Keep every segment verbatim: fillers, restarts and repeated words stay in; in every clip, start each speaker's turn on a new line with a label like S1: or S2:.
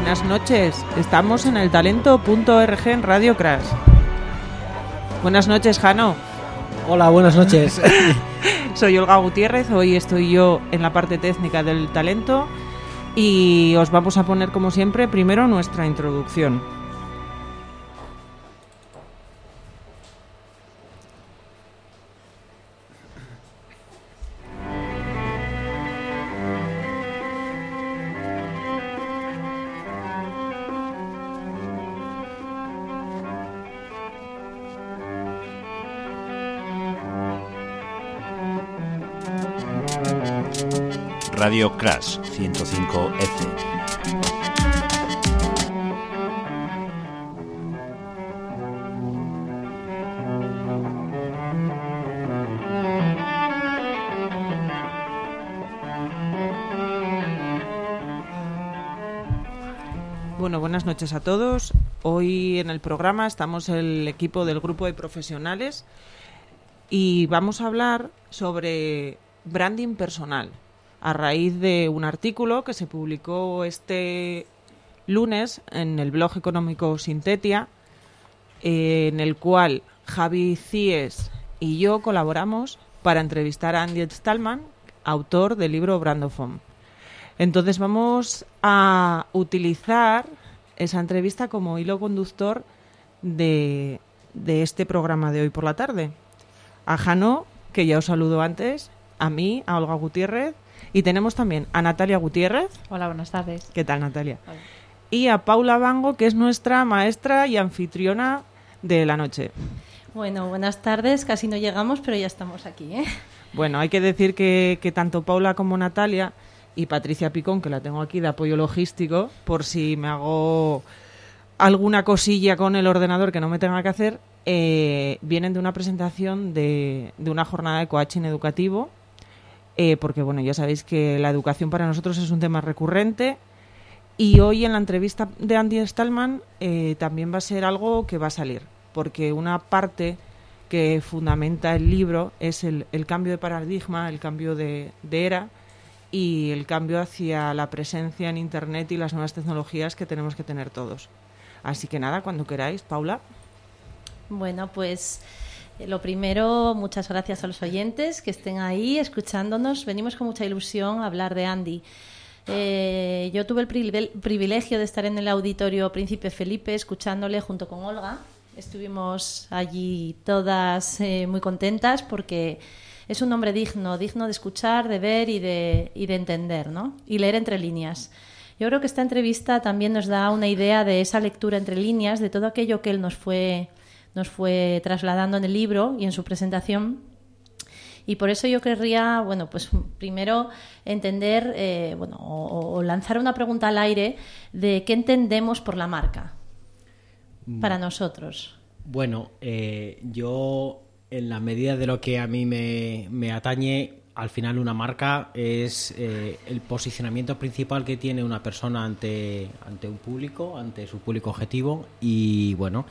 S1: Buenas noches, estamos en el talento punto org en Radio Crash. Buenas noches, Jano.
S2: Hola, buenas noches.
S1: Soy Olga Gutiérrez, hoy estoy yo en la parte técnica del talento y os vamos a poner, como siempre, primero nuestra introducción.
S3: Radio Crash ciento cinco F.
S1: Bueno, buenas noches a todos. Hoy en el programa estamos el equipo del grupo de profesionales y vamos a hablar sobre branding personal, a raíz de un artículo que se publicó este lunes en el blog económico Sintetia, eh, en el cual Javi Cíes y yo colaboramos para entrevistar a Andy Stallman, autor del libro Brand of Home. Entonces vamos a utilizar esa entrevista como hilo conductor de, de este programa de hoy por la tarde. A Jano, que ya os saludo antes, a mí, a Olga Gutiérrez, y tenemos también a Natalia Gutiérrez.
S4: Hola, buenas tardes.
S1: ¿Qué tal, Natalia?
S4: Hola.
S1: Y a Paula Bango, que es nuestra maestra y anfitriona de la noche.
S4: Bueno, buenas tardes. Casi no llegamos, pero ya estamos aquí, ¿eh?
S1: Bueno, hay que decir que, que tanto Paula como Natalia y Patricia Picón, que la tengo aquí de apoyo logístico, por si me hago alguna cosilla con el ordenador que no me tenga que hacer, eh, vienen de una presentación de, de una jornada de coaching educativo. Eh, porque, bueno, ya sabéis que la educación para nosotros es un tema recurrente y hoy en la entrevista de Andy Stallman eh, también va a ser algo que va a salir, porque una parte que fundamenta el libro es el, el cambio de paradigma, el cambio de, de era y el cambio hacia la presencia en Internet y las nuevas tecnologías que tenemos que tener todos. Así que nada, cuando queráis, Paula.
S4: Bueno, pues lo primero, muchas gracias a los oyentes que estén ahí escuchándonos. Venimos con mucha ilusión a hablar de Andy. Eh, yo tuve el privilegio de estar en el auditorio Príncipe Felipe escuchándole junto con Olga. Estuvimos allí todas eh, muy contentas porque es un hombre digno, digno de escuchar, de ver y de, y de entender, ¿no? Y leer entre líneas. Yo creo que esta entrevista también nos da una idea de esa lectura entre líneas, de todo aquello que él nos fue... nos fue trasladando en el libro y en su presentación, y por eso yo querría, bueno, pues primero entender, eh, bueno, o, o lanzar una pregunta al aire de qué entendemos por la marca para nosotros.
S2: Bueno, eh, yo en la medida de lo que a mí me, me atañe, al final una marca es eh, el posicionamiento principal que tiene una persona ante, ante un público, ante su público objetivo, y bueno,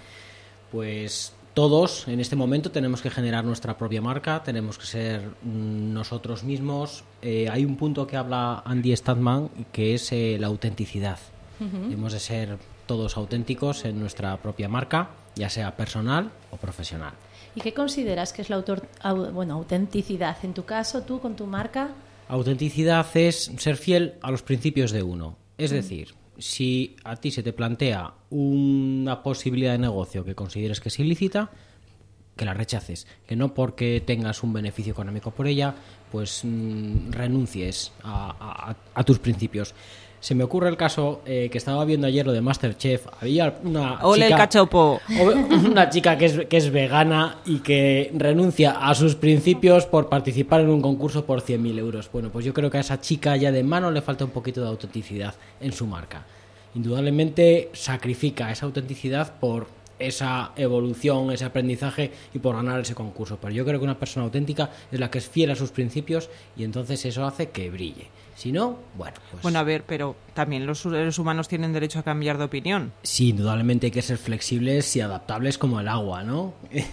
S2: pues todos en este momento tenemos que generar nuestra propia marca, tenemos que ser mmm, nosotros mismos. Eh, hay un punto que habla Andy Stallman que es eh, la autenticidad. Uh-huh. Debemos de ser todos auténticos en nuestra propia marca, ya sea personal o profesional.
S4: ¿Y qué consideras que es la autor, au, bueno, autenticidad? En tu caso, tú con tu marca.
S2: Autenticidad es ser fiel a los principios de uno. Es uh-huh. decir, si a ti se te plantea una posibilidad de negocio que consideres que es ilícita, que la rechaces, que no porque tengas un beneficio económico por ella, pues mmm, renuncies a, a, a tus principios. Se me ocurre el caso eh, que estaba viendo ayer lo de MasterChef. Había una
S1: ¡Ole
S2: chica,
S1: el cachopo!
S2: una chica que es, que es vegana y que renuncia a sus principios por participar en un concurso por cien mil euros. Bueno, pues yo creo que a esa chica ya de mano le falta un poquito de autenticidad en su marca. Indudablemente sacrifica esa autenticidad por esa evolución, ese aprendizaje y por ganar ese concurso. Pero yo creo que una persona auténtica es la que es fiel a sus principios y entonces eso hace que brille. Si no, bueno, pues...
S1: Bueno, a ver, pero también los seres humanos tienen derecho a cambiar de opinión.
S2: Sí, indudablemente hay que ser flexibles y adaptables como el agua, ¿no?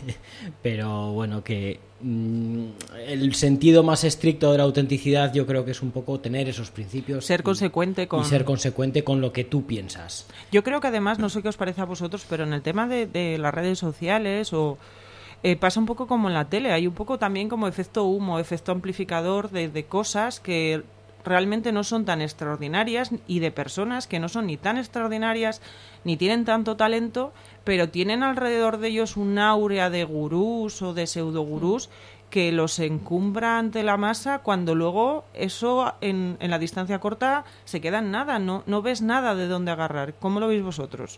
S2: Pero bueno, que mmm, el sentido más estricto de la autenticidad yo creo que es un poco tener esos principios.
S1: Ser
S2: y,
S1: consecuente con...
S2: Y ser consecuente con lo que tú piensas.
S1: Yo creo que además, no sé qué os parece a vosotros, pero en el tema de, de las redes sociales o... Eh, pasa un poco como en la tele, hay un poco también como efecto humo, efecto amplificador de, de cosas que realmente no son tan extraordinarias y de personas que no son ni tan extraordinarias ni tienen tanto talento, pero tienen alrededor de ellos un áurea de gurús o de pseudogurús que los encumbra ante la masa cuando luego eso en, en la distancia corta se queda en nada, no, no ves nada de dónde agarrar. ¿Cómo lo veis vosotros?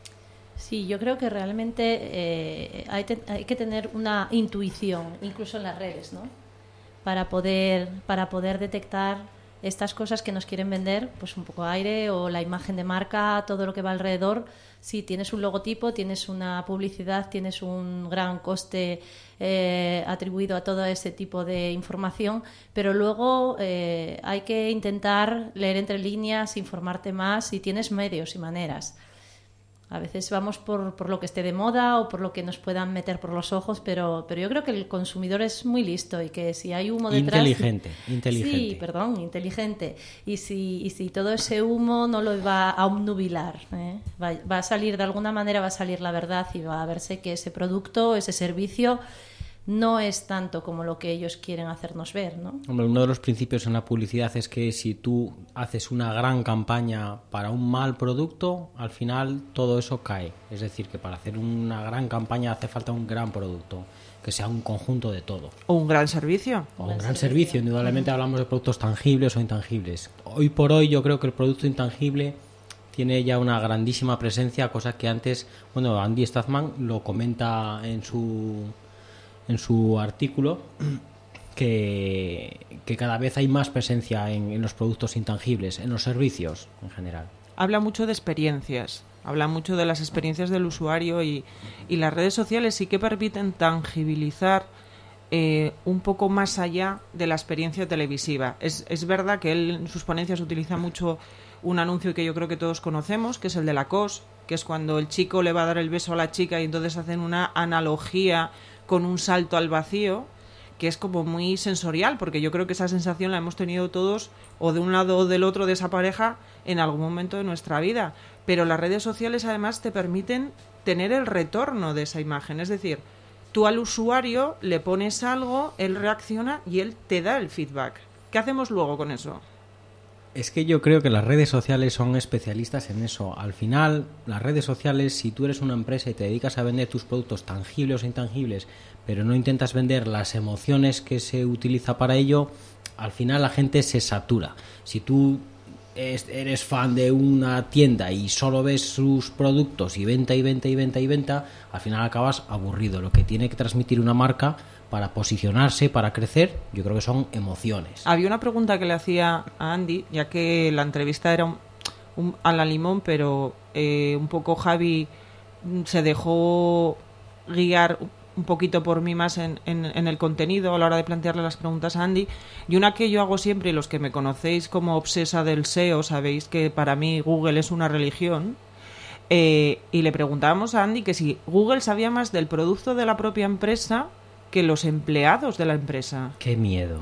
S4: Sí, yo creo que realmente eh, hay, te, hay que tener una intuición, incluso en las redes, ¿no? Para poder, para poder detectar estas cosas que nos quieren vender, pues un poco aire o la imagen de marca, todo lo que va alrededor. Sí, tienes un logotipo, tienes una publicidad, tienes un gran coste eh, atribuido a todo ese tipo de información, pero luego eh, hay que intentar leer entre líneas, informarte más y tienes medios y maneras. A veces vamos por, por lo que esté de moda o por lo que nos puedan meter por los ojos, pero, pero yo creo que el consumidor es muy listo y que si hay humo detrás...
S2: Inteligente, inteligente.
S4: Sí, perdón, inteligente. Y si, y si todo ese humo no lo va a obnubilar, ¿eh? va, va a salir, de alguna manera va a salir la verdad y va a verse que ese producto, ese servicio... no es tanto como lo que ellos quieren hacernos ver, ¿no?
S2: Hombre, uno de los principios en la publicidad es que si tú haces una gran campaña para un mal producto, al final todo eso cae. Es decir, que para hacer una gran campaña hace falta un gran producto, que sea un conjunto de todo.
S1: O un gran servicio.
S2: O un gran servicio. Indudablemente hablamos de productos tangibles o intangibles. Hoy por hoy yo creo que el producto intangible tiene ya una grandísima presencia, cosa que antes, bueno, Andy Stadman lo comenta en su... en su artículo que, que cada vez hay más presencia en, en los productos intangibles, en los servicios en general.
S1: Habla mucho de experiencias, habla mucho de las experiencias del usuario y, y las redes sociales sí que permiten tangibilizar eh, un poco más allá de la experiencia televisiva. Es, es verdad que él en sus ponencias utiliza mucho un anuncio que yo creo que todos conocemos, que es el de Lacoste, que es cuando el chico le va a dar el beso a la chica y entonces hacen una analogía con un salto al vacío, que es como muy sensorial, porque yo creo que esa sensación la hemos tenido todos, o de un lado o del otro de esa pareja, en algún momento de nuestra vida. Pero las redes sociales además te permiten tener el retorno de esa imagen, es decir, tú al usuario le pones algo, él reacciona y él te da el feedback. ¿Qué hacemos luego con eso?
S2: Es que yo creo que las redes sociales son especialistas en eso. Al final, las redes sociales, si tú eres una empresa y te dedicas a vender tus productos tangibles o intangibles, pero no intentas vender las emociones que se utiliza para ello, al final la gente se satura. Si tú eres fan de una tienda y solo ves sus productos y venta y venta y venta y venta, al final acabas aburrido. Lo que tiene que transmitir una marca para posicionarse, para crecer, yo creo que son emociones.
S1: Había una pregunta que le hacía a Andy, ya que la entrevista era un, un, a la limón, pero eh, un poco Javi se dejó guiar un poquito por mí más en, en, en el contenido a la hora de plantearle las preguntas a Andy. Y una que yo hago siempre, y los que me conocéis como obsesa del S E O, sabéis que para mí Google es una religión. Eh, y le preguntábamos a Andy que si Google sabía más del producto de la propia empresa que los empleados de la empresa.
S2: ¡Qué miedo!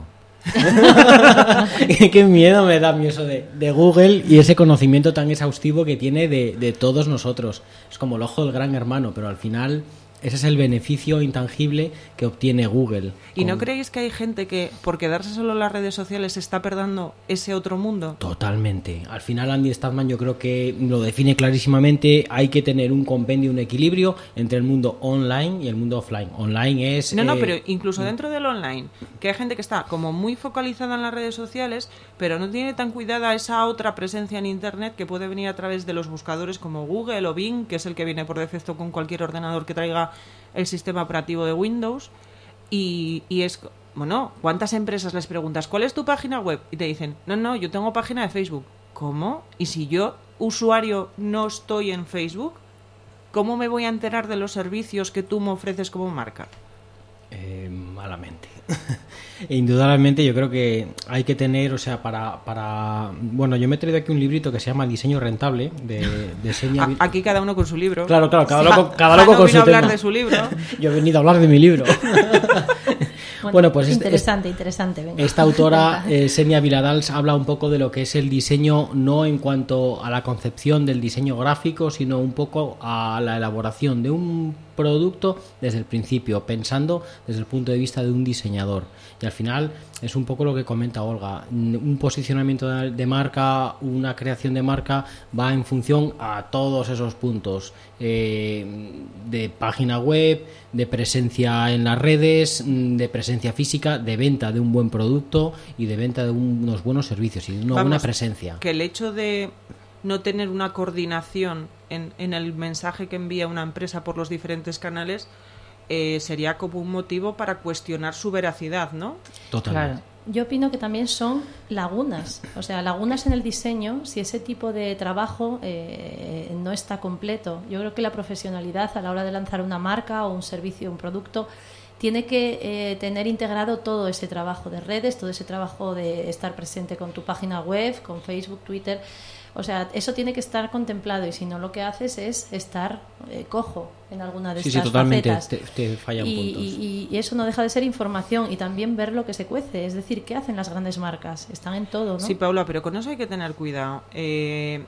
S2: ¡Qué miedo me da a mí eso de, de Google y ese conocimiento tan exhaustivo que tiene de, de todos nosotros! Es como el ojo del gran hermano, pero al final ese es el beneficio intangible que obtiene Google.
S1: ¿Y con... no creéis que hay gente que por quedarse solo en las redes sociales está perdiendo ese otro mundo?
S2: Totalmente. Al final Andy Stadman yo creo que lo define clarísimamente. Hay que tener un compendio, un equilibrio entre el mundo online y el mundo offline. Online es...
S1: No, no,
S2: eh...
S1: pero incluso dentro del online, que hay gente que está como muy focalizada en las redes sociales, pero no tiene tan cuidada esa otra presencia en Internet que puede venir a través de los buscadores como Google o Bing, que es el que viene por defecto con cualquier ordenador que traiga el sistema operativo de Windows. Y, y es, bueno, ¿cuántas empresas les preguntas cuál es tu página web? Y te dicen, no, no, yo tengo página de Facebook. ¿Cómo? ¿Y si yo, usuario, no estoy en Facebook? ¿Cómo me voy a enterar de los servicios que tú me ofreces como marca?
S2: Eh, malamente. Indudablemente yo creo que hay que tener, o sea, para, para... Bueno, yo me he traído aquí un librito que se llama Diseño Rentable, de, de Senia...
S1: Aquí cada uno con su libro.
S2: Claro, claro, cada
S1: Sí.
S2: loco, cada
S1: Jano
S2: loco con
S1: vino
S2: su
S1: a hablar
S2: tema.
S1: de su libro.
S2: Yo he venido a hablar de mi libro.
S4: Bueno,
S2: Bueno, pues este-
S4: interesante, interesante. Venga.
S2: Esta autora, eh, Senia Viladals, habla un poco de lo que es el diseño, no en cuanto a la concepción del diseño gráfico, sino un poco a la elaboración de un producto desde el principio, pensando desde el punto de vista de un diseñador. Y al final es un poco lo que comenta Olga. Un posicionamiento de de marca, una creación de marca va en función a todos esos puntos, eh, de página web, de presencia en las redes, de presencia física, de venta de un buen producto y de venta de un- unos buenos servicios y de una
S1: Vamos,
S2: buena presencia.
S1: Que el hecho de no tener una coordinación en, en el mensaje que envía una empresa por los diferentes canales eh, sería como un motivo para cuestionar su veracidad, ¿no?
S2: Totalmente.
S4: Claro. Yo opino que también son lagunas, o sea, lagunas en el diseño, si ese tipo de trabajo eh, no está completo. Yo creo que la profesionalidad a la hora de lanzar una marca o un servicio, un producto, tiene que eh, tener integrado todo ese trabajo de redes, todo ese trabajo de estar presente con tu página web, con Facebook, Twitter. O sea, eso tiene que estar contemplado y si no lo que haces es estar eh, cojo en alguna de
S2: Sí, sí,
S4: estas
S2: totalmente.
S4: facetas.
S2: Te, te fallan
S4: Y,
S2: puntos.
S4: y- y eso no deja de ser información y también ver lo que se cuece. Es decir, ¿qué hacen las grandes marcas? Están en todo, ¿no?
S1: Sí, Paula, pero con eso hay que tener cuidado. Eh,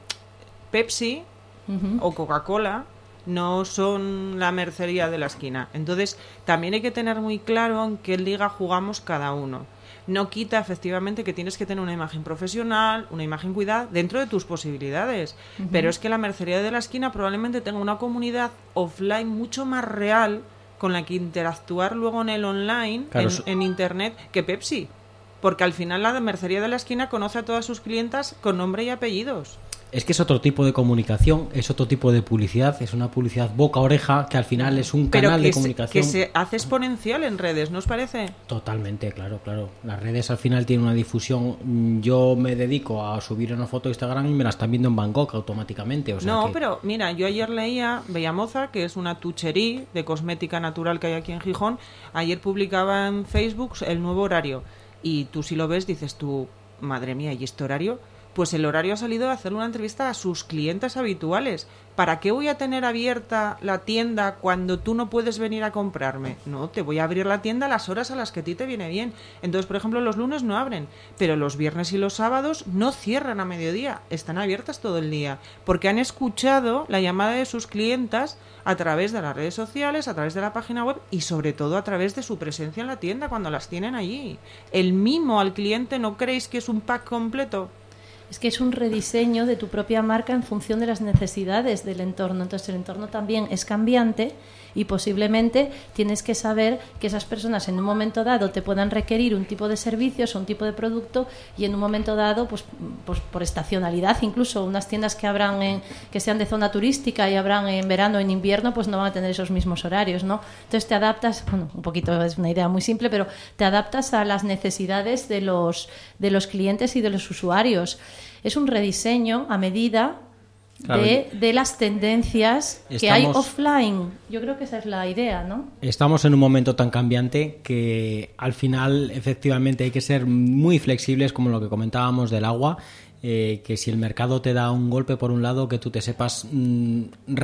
S1: Pepsi
S4: Ujú.
S1: o Coca-Cola no son la mercería de la esquina. Entonces, también hay que tener muy claro en qué liga jugamos cada uno. No quita, efectivamente, que tienes que tener una imagen profesional, una imagen cuidada, dentro de tus posibilidades.
S4: Ujú.
S1: Pero es que la mercería de la esquina probablemente tenga una comunidad offline mucho más real con la que interactuar luego en el online,
S2: Claro,
S1: en,
S2: eso-
S1: en Internet, que Pepsi. Porque al final la mercería de la esquina conoce a todas sus clientas con nombre y apellidos.
S2: Es que es otro tipo de comunicación, es otro tipo de publicidad, es una publicidad boca-oreja que al final es un
S1: Pero
S2: canal
S1: que
S2: de
S1: se,
S2: comunicación.
S1: que se hace exponencial en redes, ¿no os parece?
S2: Totalmente, claro, claro. Las redes al final tienen una difusión. Mm, Yo me dedico a subir una foto a Instagram y me la están viendo en Bangkok automáticamente. O sea
S1: No,
S2: que-
S1: pero mira, yo ayer leía Bellamoza, que es una tuchería de cosmética natural que hay aquí en Gijón. Ayer publicaba en Facebook el nuevo horario. Y tú si lo ves dices tú, madre mía, ¿y este horario? Pues el horario ha salido de hacerle una entrevista a sus clientes habituales. ¿Para qué voy a tener abierta la tienda cuando tú no puedes venir a comprarme? No, te voy a abrir la tienda a las horas a las que a ti te viene bien. Entonces, por ejemplo, los lunes no abren, pero los viernes y los sábados no cierran a mediodía, están abiertas todo el día, porque han escuchado la llamada de sus clientas a través de las redes sociales, a través de la página web y sobre todo a través de su presencia en la tienda cuando las tienen allí. El mimo al cliente, ¿no creéis que es un pack completo?
S4: Es que es un rediseño de tu propia marca en función de las necesidades del entorno. Entonces el entorno también es cambiante y posiblemente tienes que saber que esas personas en un momento dado te puedan requerir un tipo de servicios o un tipo de producto y en un momento dado, pues, pues por estacionalidad, incluso unas tiendas que abran en, que sean de zona turística y abran en verano o en invierno, pues no van a tener esos mismos horarios, ¿no? Entonces te adaptas, bueno, un poquito es una idea muy simple, pero te adaptas a las necesidades de los, de los clientes y de los usuarios. Es un rediseño a medida
S2: Claro.
S4: de, de las tendencias que
S2: Estamos-
S4: hay offline. Yo creo que esa es la idea, ¿no?
S2: Estamos en un momento tan cambiante que al final efectivamente hay que ser muy flexibles, como lo que comentábamos del agua, eh, que si el mercado te da un golpe por un lado, que tú te sepas mm,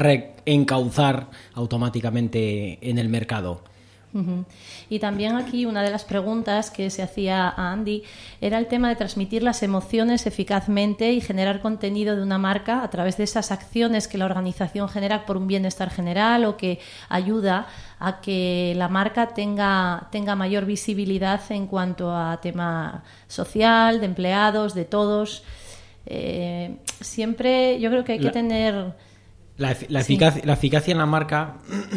S2: reencauzar automáticamente en el mercado.
S4: Ujú. Y también aquí una de las preguntas que se hacía a Andy era el tema de transmitir las emociones eficazmente y generar contenido de una marca a través de esas acciones que la organización genera por un bienestar general o que ayuda a que la marca tenga, tenga mayor visibilidad en cuanto a tema social, de empleados, de todos. Eh, siempre yo creo que hay que
S2: La-
S4: tener...
S2: La, ef- la
S4: Sí.
S2: eficacia, la eficacia en la marca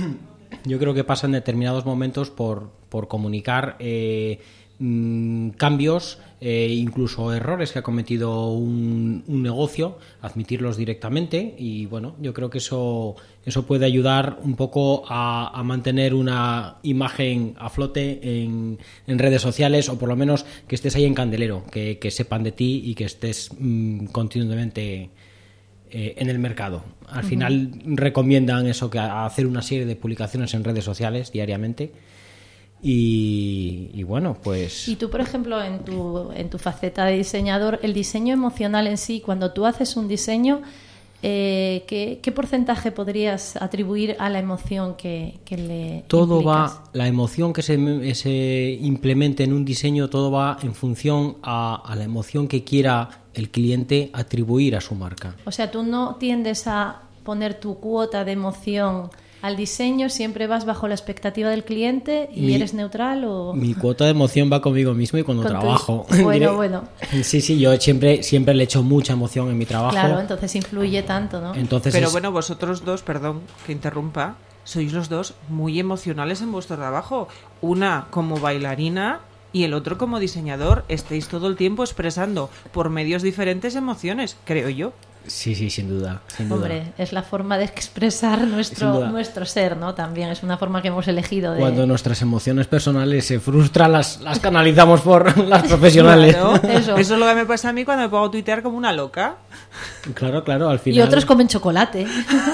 S2: yo creo que pasa en determinados momentos por, por comunicar eh, mm, cambios, eh, incluso errores que ha cometido un, un negocio, admitirlos directamente y bueno, yo creo que eso, eso puede ayudar un poco a, a mantener una imagen a flote en, en redes sociales o por lo menos que estés ahí en candelero, que, que sepan de ti y que estés mm, continuamente eh, en el mercado. Al final recomiendan eso, que a- hacer una serie de publicaciones en redes sociales diariamente Y, y bueno, pues...
S4: Y tú, por ejemplo, en tu, en tu faceta de diseñador, el diseño emocional en sí, cuando tú haces un diseño, eh, ¿qué, ¿qué porcentaje podrías atribuir a la emoción que, que le
S2: Todo
S4: implicas?
S2: va, la emoción que se, se implemente en un diseño, todo va en función a, a la emoción que quiera el cliente atribuir a su marca.
S4: O sea, tú no tiendes a poner tu cuota de emoción al diseño, siempre vas bajo la expectativa del cliente y
S2: Mi-
S4: eres neutral o...
S2: Mi cuota de emoción va conmigo mismo y cuando
S4: Con tu-
S2: trabajo.
S4: Bueno,
S2: Diré-
S4: bueno.
S2: Sí, sí, yo siempre, siempre le echo mucha emoción en mi trabajo.
S4: Claro, entonces influye tanto, ¿no?
S2: Entonces
S1: Pero
S2: es-
S1: bueno, vosotros dos, perdón que interrumpa, sois los dos muy emocionales en vuestro trabajo. Una como bailarina y el otro como diseñador. Estáis todo el tiempo expresando por medios diferentes emociones, creo yo.
S2: Sí, sí, sin duda, sin duda.
S4: Hombre, es la forma de expresar
S2: Sin
S4: nuestro,
S2: duda.
S4: nuestro ser, ¿no? También es una forma que hemos elegido de...
S2: Cuando nuestras emociones personales se frustran, las, las canalizamos por las profesionales.
S1: Claro,
S4: Eso.
S1: eso es lo que me pasa a mí cuando me pongo a tuitear como una loca.
S2: Claro, claro, al final...
S4: Y otros comen chocolate.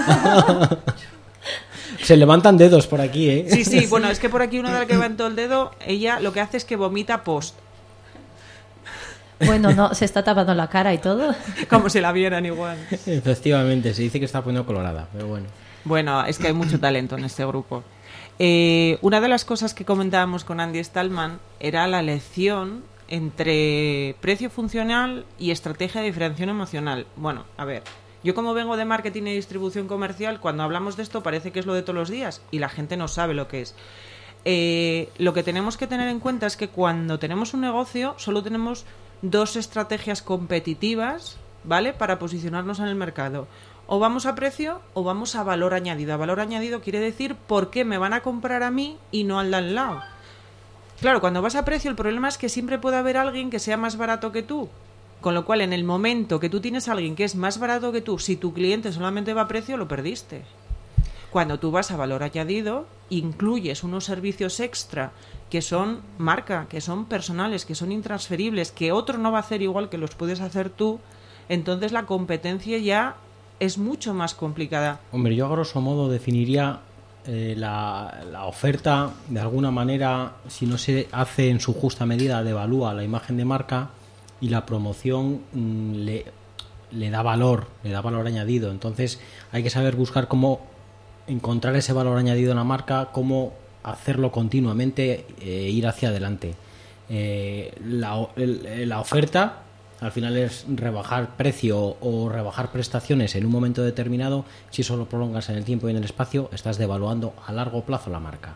S2: Se levantan dedos por aquí, ¿eh?
S1: Sí, sí, bueno, es que por aquí una de las que levantó el dedo, ella lo que hace es que vomita post,
S4: Bueno, no, se está tapando la cara y todo.
S1: como si la vieran igual.
S2: Efectivamente, se dice que está poniendo colorada, pero bueno.
S1: Bueno, es que hay mucho talento en este grupo. Eh, una de las cosas que comentábamos con Andy Stallman era la lección entre precio funcional y estrategia de diferenciación emocional. Bueno, a ver, yo como vengo de marketing y distribución comercial, cuando hablamos de esto parece que es lo de todos los días y la gente no sabe lo que es. Eh, lo que tenemos que tener en cuenta es que cuando tenemos un negocio solo tenemos dos estrategias competitivas, ¿vale?, para posicionarnos en el mercado. O vamos a precio o vamos a valor añadido. A valor añadido quiere decir por qué me van a comprar a mí y no al de al lado. Claro, cuando vas a precio el problema es que siempre puede haber alguien que sea más barato que tú. Con lo cual, en el momento que tú tienes a alguien que es más barato que tú, si tu cliente solamente va a precio, lo perdiste. Cuando tú vas a valor añadido, incluyes unos servicios extra que son marca, que son personales, que son intransferibles, que otro no va a hacer igual que los puedes hacer tú, entonces la competencia ya es mucho más complicada.
S2: Hombre, yo a grosso modo definiría eh, la, la oferta, de alguna manera, si no se hace en su justa medida, devalúa la imagen de marca y la promoción mmm, le, le da valor, le da valor añadido. Entonces hay que saber buscar cómo encontrar ese valor añadido en la marca, cómo hacerlo continuamente e ir hacia adelante. Eh, la, el, la oferta al final es rebajar precio o rebajar prestaciones en un momento determinado. Si eso lo prolongas en el tiempo y en el espacio, estás devaluando a largo plazo la marca.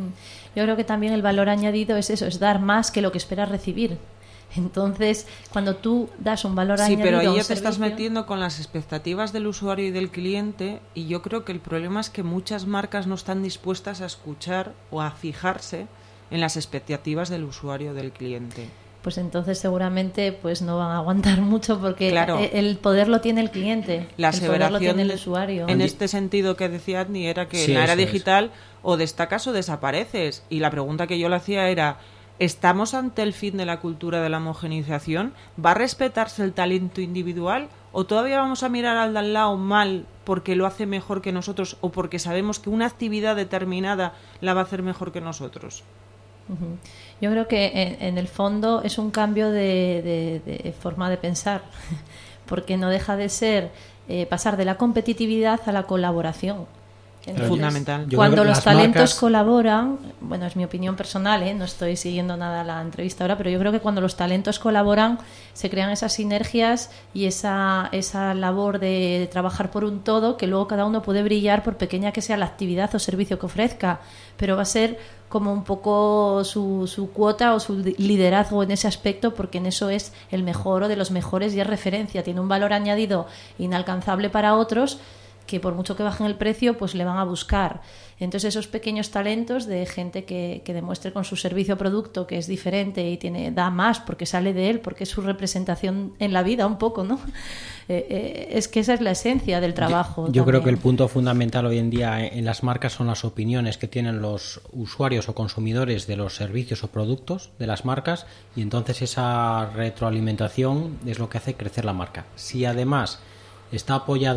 S4: Yo creo que también el valor añadido es eso, es dar más que lo que esperas recibir. Entonces, cuando tú das un valor
S1: Sí,
S4: añadido
S1: pero ahí
S4: a un
S1: ya te estás
S4: servicio-
S1: metiendo con las expectativas del usuario y del cliente, y yo creo que el problema es que muchas marcas no están dispuestas a escuchar o a fijarse en las expectativas del usuario o del cliente.
S4: pues entonces seguramente pues no van a aguantar mucho porque
S1: Claro.
S4: el poder lo tiene el cliente,
S1: La
S4: el poder lo
S1: aseveración
S4: tiene el usuario.
S1: en este sentido que decía Adni era que
S2: Sí,
S1: en la era
S2: eso es.
S1: digital o destacas o desapareces, y la pregunta que yo le hacía era: ¿estamos ante el fin de la cultura de la homogeneización? ¿Va a respetarse el talento individual o todavía vamos a mirar al de al lado mal porque lo hace mejor que nosotros o porque sabemos que una actividad determinada la va a hacer mejor que nosotros?
S4: Ujú. Yo creo que en, en el fondo es un cambio de, de- de forma de pensar, porque no deja de ser eh, pasar de la competitividad a la colaboración. Entonces,
S1: Fundamental.
S2: Yo
S4: Cuando
S2: creo que
S4: los
S2: las
S4: talentos
S2: marcas-
S4: colaboran, bueno, es mi opinión personal, ¿eh? No estoy siguiendo nada la entrevista ahora, pero yo creo que cuando los talentos colaboran se crean esas sinergias y esa, esa labor de trabajar por un todo, que luego cada uno puede brillar por pequeña que sea la actividad o servicio que ofrezca, pero va a ser como un poco su, su cuota o su liderazgo en ese aspecto, porque en eso es el mejor o de los mejores y es referencia, tiene un valor añadido inalcanzable para otros, que por mucho que bajen el precio, pues le van a buscar. Entonces esos pequeños talentos de gente que, que demuestre con su servicio o producto que es diferente y tiene da más porque sale de él, porque es su representación en la vida un poco, ¿no? Eh, eh, es que esa es la esencia del trabajo.
S2: Yo, yo creo que
S4: también.
S2: el punto fundamental hoy en día en las marcas son las opiniones que tienen los usuarios o consumidores de los servicios o productos de las marcas, y entonces esa retroalimentación es lo que hace crecer la marca. Si además está apoyada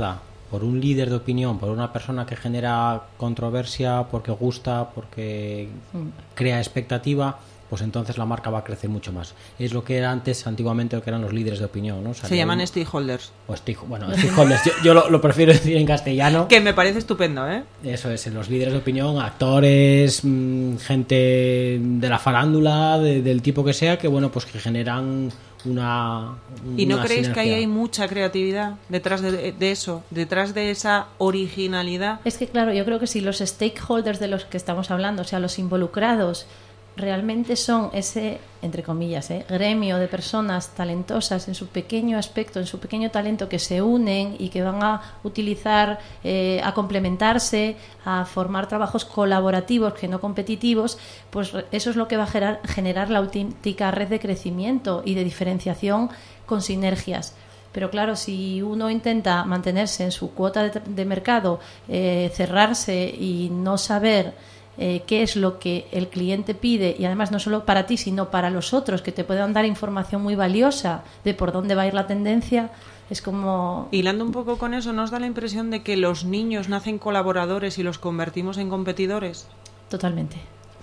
S2: por un líder de opinión, por una persona que genera controversia, porque gusta, porque crea expectativa, pues entonces la marca va a crecer mucho más. Es lo que era antes, antiguamente, lo que eran los líderes de opinión, ¿no?
S1: Se llaman stakeholders.
S2: O stick, bueno, stakeholders, yo, yo lo, lo prefiero decir en castellano.
S1: Que me parece estupendo, ¿eh?
S2: Eso es, los líderes de opinión, actores, mmm, gente de la farándula, de, del tipo que sea, que bueno, pues que generan una,
S1: ¿Y no
S2: una
S1: creéis
S2: sinergia.
S1: que ahí hay mucha creatividad detrás de, de eso, detrás de esa originalidad?
S4: Es que claro, yo creo que si los stakeholders de los que estamos hablando, o sea, los involucrados, realmente son ese, entre comillas, ¿eh? gremio de personas talentosas en su pequeño aspecto, en su pequeño talento, que se unen y que van a utilizar, eh, a complementarse, a formar trabajos colaborativos que no competitivos, pues eso es lo que va a generar, generar la auténtica red de crecimiento y de diferenciación con sinergias. Pero claro, si uno intenta mantenerse en su cuota de, de mercado, eh, cerrarse y no saber Eh, qué es lo que el cliente pide, y además no solo para ti sino para los otros, que te puedan dar información muy valiosa de por dónde va a ir la tendencia, es como...
S1: Hilando un poco con eso, ¿nos da la impresión de que los niños nacen colaboradores y los convertimos en competidores?
S4: Totalmente.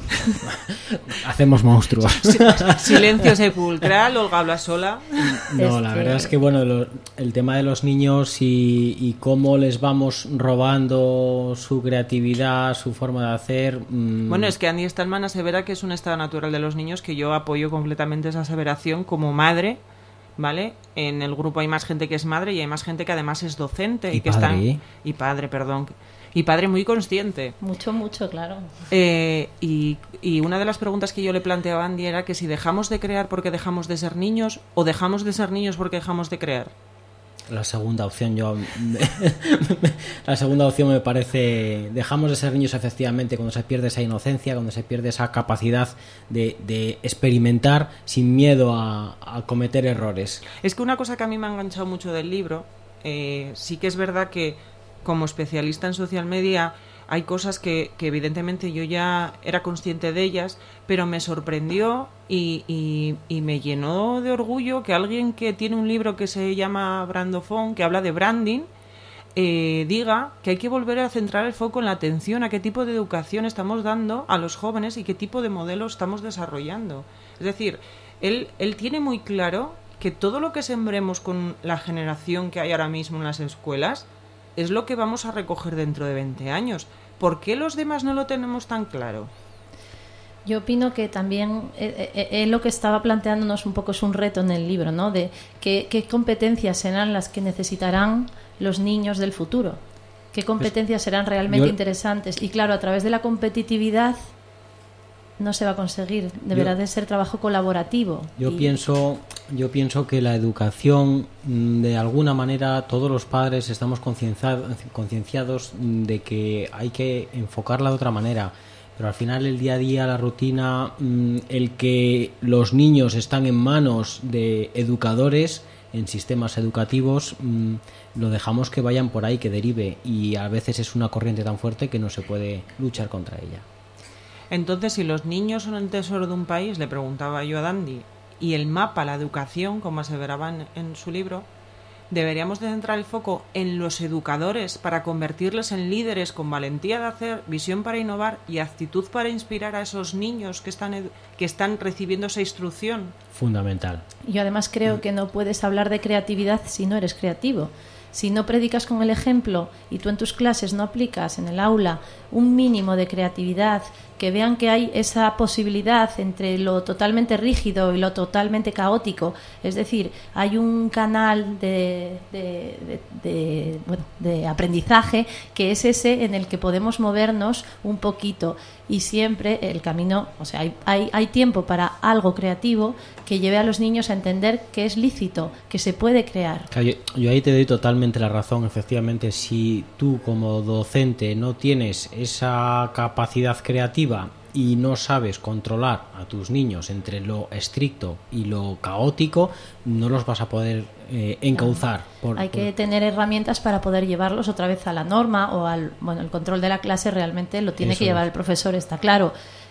S2: Hacemos monstruos.
S1: Silencio sepulcral, Olga habla sola.
S2: No, la verdad es que bueno, lo, el tema de los niños y, y cómo les vamos robando su creatividad, su forma de hacer. Mmm...
S1: Bueno, es que Andy Stallman asevera que es un estado natural de los niños, que yo apoyo completamente esa aseveración como madre, ¿vale? En el grupo hay más gente que es madre y hay más gente que además es docente y,
S2: y
S1: que
S2: padre.
S1: está y padre, perdón. Y padre muy consciente.
S4: Mucho, mucho, claro.
S1: Eh, y, y una de las preguntas que yo le planteaba a Andy era que si dejamos de crear porque dejamos de ser niños o dejamos de ser niños porque dejamos de crear.
S2: La segunda opción, yo la segunda opción me parece, dejamos de ser niños efectivamente cuando se pierde esa inocencia, cuando se pierde esa capacidad de, de experimentar sin miedo a, a cometer errores.
S1: Es que una cosa que a mí me ha enganchado mucho del libro, eh, sí que es verdad que como especialista en social media hay cosas que, que evidentemente yo ya era consciente de ellas, pero me sorprendió y, y, y me llenó de orgullo que alguien que tiene un libro que se llama Brandofone, que habla de branding, eh, diga que hay que volver a centrar el foco en la atención a qué tipo de educación estamos dando a los jóvenes y qué tipo de modelo estamos desarrollando. Es decir, él, él tiene muy claro que todo lo que sembremos con la generación que hay ahora mismo en las escuelas es lo que vamos a recoger dentro de veinte años. ¿Por qué los demás no lo tenemos tan claro?
S4: Yo opino que también eh, eh, eh, lo que estaba planteándonos un poco es un reto en el libro, ¿no? De qué, qué competencias serán las que necesitarán los niños del futuro. ¿Qué competencias serán realmente yo... interesantes? Y claro, a través de la competitividad no se va a conseguir. Deberá yo, de ser trabajo colaborativo.
S2: Yo
S4: y...
S2: pienso, yo pienso que la educación, de alguna manera, todos los padres estamos concienciados de que hay que enfocarla de otra manera. Pero al final, el día a día, la rutina, el que los niños están en manos de educadores, en sistemas educativos, lo dejamos que vayan por ahí, que derive. Y a veces es una corriente tan fuerte que no se puede luchar contra ella.
S1: Entonces, si los niños son el tesoro de un país, le preguntaba yo a Dandy, y el mapa, la educación, como aseveraba en, en su libro, deberíamos de centrar el foco en los educadores para convertirles en líderes con valentía de hacer, visión para innovar y actitud para inspirar a esos niños que están, que están recibiendo esa instrucción.
S2: Fundamental.
S4: Yo además creo que no puedes hablar de creatividad si no eres creativo. Si no predicas con el ejemplo y tú en tus clases no aplicas en el aula un mínimo de creatividad, que vean que hay esa posibilidad entre lo totalmente rígido y lo totalmente caótico, es decir, hay un canal de, de, de, de, bueno, de aprendizaje que es ese en el que podemos movernos un poquito, y siempre el camino, o sea, hay, hay, hay tiempo para algo creativo que lleve a los niños a entender que es lícito, que se puede crear.
S2: Yo, yo ahí te doy totalmente la razón. Efectivamente, si tú como docente no tienes esa capacidad creativa y no sabes controlar a tus niños entre lo estricto y lo caótico, no los vas a poder eh, encauzar. Por,
S4: Hay
S2: por...
S4: que tener herramientas para poder llevarlos otra vez a la norma o al, bueno, el control de la clase realmente lo tiene Eso que llevar es. el profesor, está claro.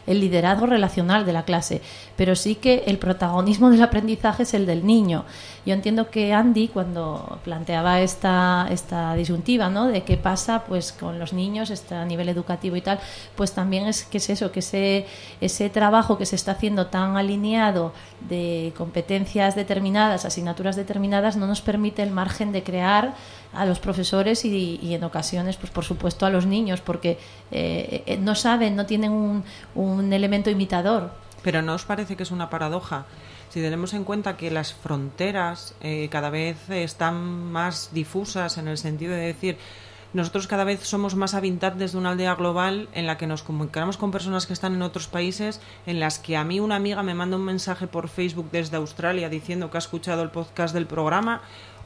S4: el liderazgo relacional de la clase, pero sí que el protagonismo del aprendizaje es el del niño. Yo entiendo que Andy, cuando planteaba esta, esta disyuntiva, ¿no?, de qué pasa pues con los niños está a nivel educativo y tal, pues también es que es eso, que ese, ese trabajo que se está haciendo tan alineado de competencias determinadas, asignaturas determinadas, no nos permite el margen de crear a los profesores y, y en ocasiones, pues por supuesto, a los niños, porque eh, no saben, no tienen un, un elemento imitador.
S1: Pero ¿no os parece que es una paradoja? Si tenemos en cuenta que las fronteras eh, cada vez están más difusas, en el sentido de decir, nosotros cada vez somos más habitantes de una aldea global en la que nos comunicamos con personas que están en otros países, en las que a mí una amiga me manda un mensaje por Facebook desde Australia diciendo que ha escuchado el podcast del programa,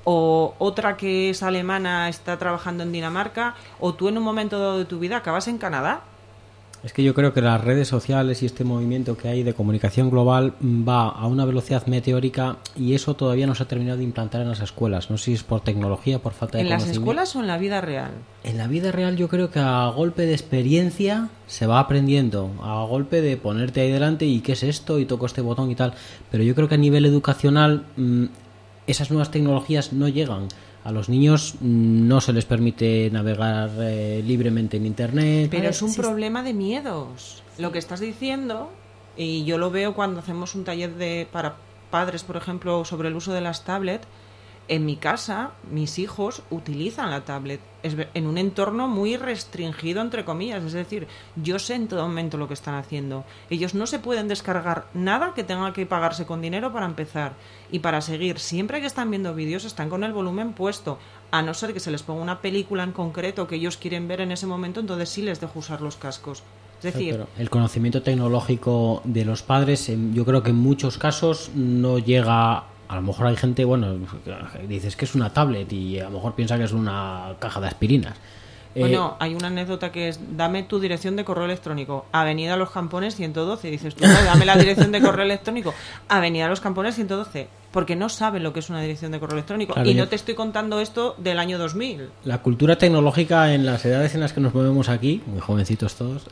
S1: o otra que es alemana está trabajando en Dinamarca, o tú en un momento dado de tu vida acabas en Canadá.
S2: Es que yo creo que las redes sociales y este movimiento que hay de comunicación global va a una velocidad meteórica y eso todavía no se ha terminado de implantar en las escuelas. No sé si es por tecnología, por falta de
S1: ¿En
S2: conocimiento.
S1: las escuelas o en la vida real?
S2: En la vida real yo creo que a golpe de experiencia se va aprendiendo, a golpe de ponerte ahí delante y qué es esto y toco este botón y tal. Pero yo creo que a nivel educacional mmm, esas nuevas tecnologías no llegan. A los niños no se les permite navegar eh, libremente en Internet.
S1: Pero es un
S4: sí,
S1: problema de miedos. Lo que estás diciendo, y yo lo veo cuando hacemos un taller de para padres, por ejemplo, sobre el uso de las tablets. En mi casa, mis hijos utilizan la tablet es en un entorno muy restringido, entre comillas. Es decir, yo sé en todo momento lo que están haciendo. Ellos no se pueden descargar nada que tenga que pagarse con dinero para empezar. Y para seguir, siempre que están viendo vídeos, están con el volumen puesto. A no ser que se les ponga una película en concreto que ellos quieren ver en ese momento, entonces sí les dejo usar los cascos. Es decir,
S2: pero el conocimiento tecnológico de los padres, yo creo que en muchos casos no llega. A lo mejor hay gente, bueno, dices que es una tablet y a lo mejor piensa que es una caja de aspirinas.
S1: Bueno, eh, hay una anécdota que es, dame tu dirección de correo electrónico, Avenida Los Campones ciento doce, dices tú, no, dame la dirección de correo electrónico, Avenida Los Campones ciento doce, porque no saben lo que es una dirección de correo electrónico. Claro, y no te estoy contando esto del año dos mil.
S2: La cultura tecnológica en las edades en las que nos movemos aquí, muy jovencitos todos,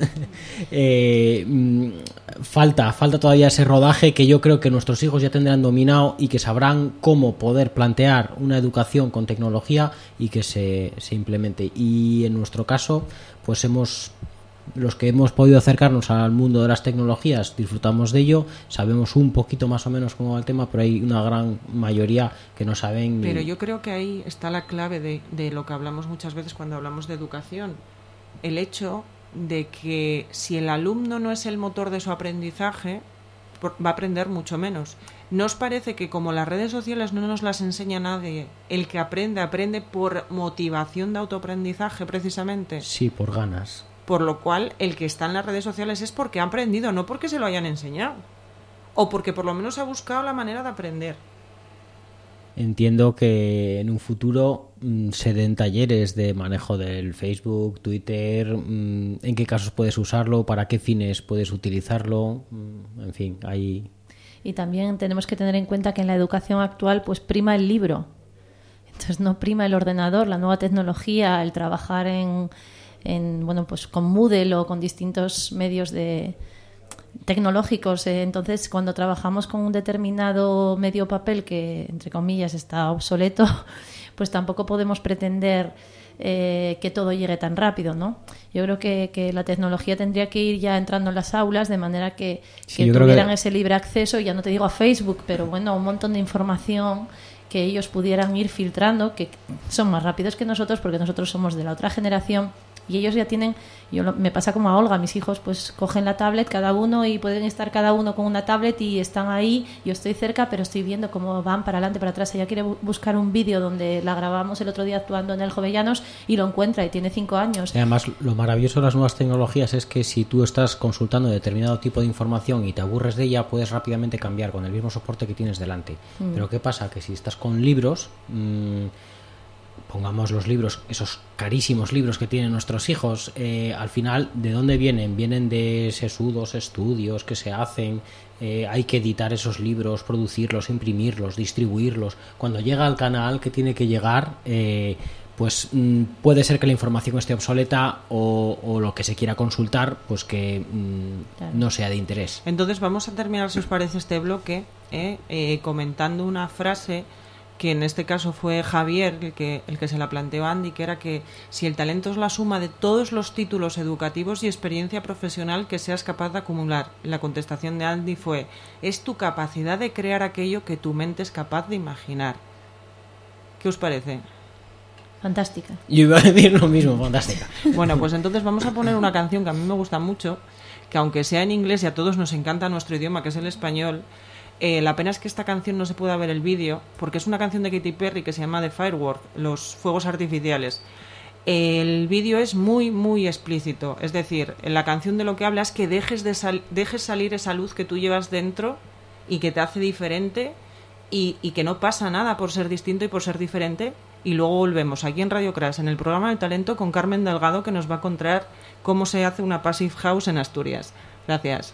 S2: eh, falta, falta todavía ese rodaje que yo creo que nuestros hijos ya tendrán dominado y que sabrán cómo poder plantear una educación con tecnología y que se, se implemente. Y en nuestro caso, pues hemos... los que hemos podido acercarnos al mundo de las tecnologías disfrutamos de ello, sabemos un poquito más o menos cómo va el tema, pero hay una gran mayoría que no saben.
S1: Pero yo creo que ahí está la clave de, de lo que hablamos muchas veces cuando hablamos de educación, el hecho de que si el alumno no es el motor de su aprendizaje, va a aprender mucho menos. ¿No os parece que como las redes sociales no nos las enseña nadie, el que aprende, aprende por motivación de autoaprendizaje precisamente?
S2: Sí, por ganas.
S1: Por lo cual, el que está en las redes sociales es porque ha aprendido, no porque se lo hayan enseñado. O porque por lo menos ha buscado la manera de aprender.
S2: Entiendo que en un futuro mmm, se den talleres de manejo del Facebook, Twitter, mmm, en qué casos puedes usarlo, para qué fines puedes utilizarlo, mmm, en fin, hay...
S4: Y también tenemos que tener en cuenta que en la educación actual pues prima el libro. Entonces no prima el ordenador, la nueva tecnología, el trabajar en... en bueno pues con Moodle o con distintos medios de tecnológicos. Entonces cuando trabajamos con un determinado medio papel que entre comillas está obsoleto, pues tampoco podemos pretender eh, que todo llegue tan rápido, ¿no? Yo creo que, que la tecnología tendría que ir ya entrando en las aulas de manera que,
S2: sí,
S4: que tuvieran
S2: que...
S4: ese libre acceso, ya no te digo a Facebook, pero bueno, un montón de información que ellos pudieran ir filtrando, que son más rápidos que nosotros porque nosotros somos de la otra generación. Y ellos ya tienen, yo lo, me pasa como a Olga, mis hijos pues cogen la tablet cada uno y pueden estar cada uno con una tablet y están ahí, yo estoy cerca pero estoy viendo cómo van para adelante, para atrás. Ella quiere bu- buscar un vídeo donde la grabamos el otro día actuando en el Jovellanos y lo encuentra y tiene cinco años.
S2: Y además lo maravilloso de las nuevas tecnologías es que si tú estás consultando determinado tipo de información y te aburres de ella, puedes rápidamente cambiar con el mismo soporte que tienes delante. Mm. Pero ¿qué pasa? Que si estás con libros... Mmm, pongamos los libros, esos carísimos libros que tienen nuestros hijos, eh, al final, ¿de dónde vienen? Vienen de sesudos estudios que se hacen, eh, hay que editar esos libros, producirlos, imprimirlos, distribuirlos. Cuando llega al canal que tiene que llegar, eh, pues mmm, puede ser que la información esté obsoleta o, o lo que se quiera consultar, pues que mmm, claro. no sea de interés.
S1: Entonces vamos a terminar, si os parece, este bloque eh, eh, comentando una frase que en este caso fue Javier el que, el que se la planteó a Andy, que era que si el talento es la suma de todos los títulos educativos y experiencia profesional que seas capaz de acumular. La contestación de Andy fue: es tu capacidad de crear aquello que tu mente es capaz de imaginar. ¿Qué os parece?
S4: Fantástica.
S2: Yo iba a decir lo mismo, fantástica.
S1: Bueno, pues entonces vamos a poner una canción que a mí me gusta mucho, que aunque sea en inglés y a todos nos encanta nuestro idioma, que es el español, Eh, la pena es que esta canción no se pueda ver el vídeo, porque es una canción de Katy Perry que se llama The Firework, los fuegos artificiales. El vídeo es muy, muy explícito. Es decir, la canción de lo que habla es que dejes, de sal- dejes salir esa luz que tú llevas dentro y que te hace diferente y, y que no pasa nada por ser distinto y por ser diferente. Y luego volvemos aquí en Radio Crash, en el programa del talento, con Carmen Delgado, que nos va a contar cómo se hace una Passive House en Asturias. Gracias.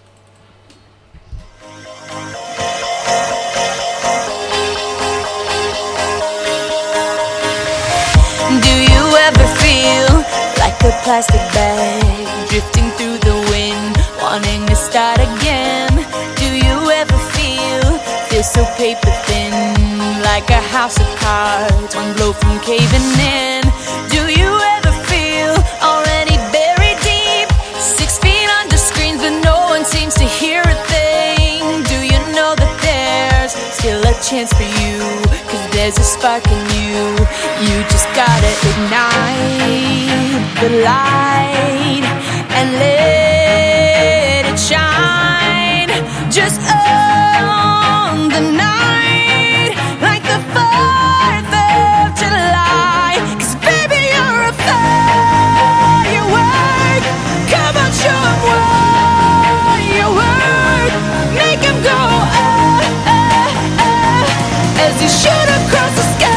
S5: Do you ever feel like a plastic bag drifting through the wind, wanting to start again? Do you ever feel, feel so paper thin, like a house of cards, one blow from caving in? Do you ever feel already buried deep, six feet under screens but no one seems to hear a thing? Do you know that there's still a chance for you, cause there's a spark in you? You just gotta ignite the light and let it shine. Just own the night like the fourth of July. Cause baby, you're a firework. Come on, show 'em what you work. Make 'em go ah, ah, ah, as you shoot across the sky.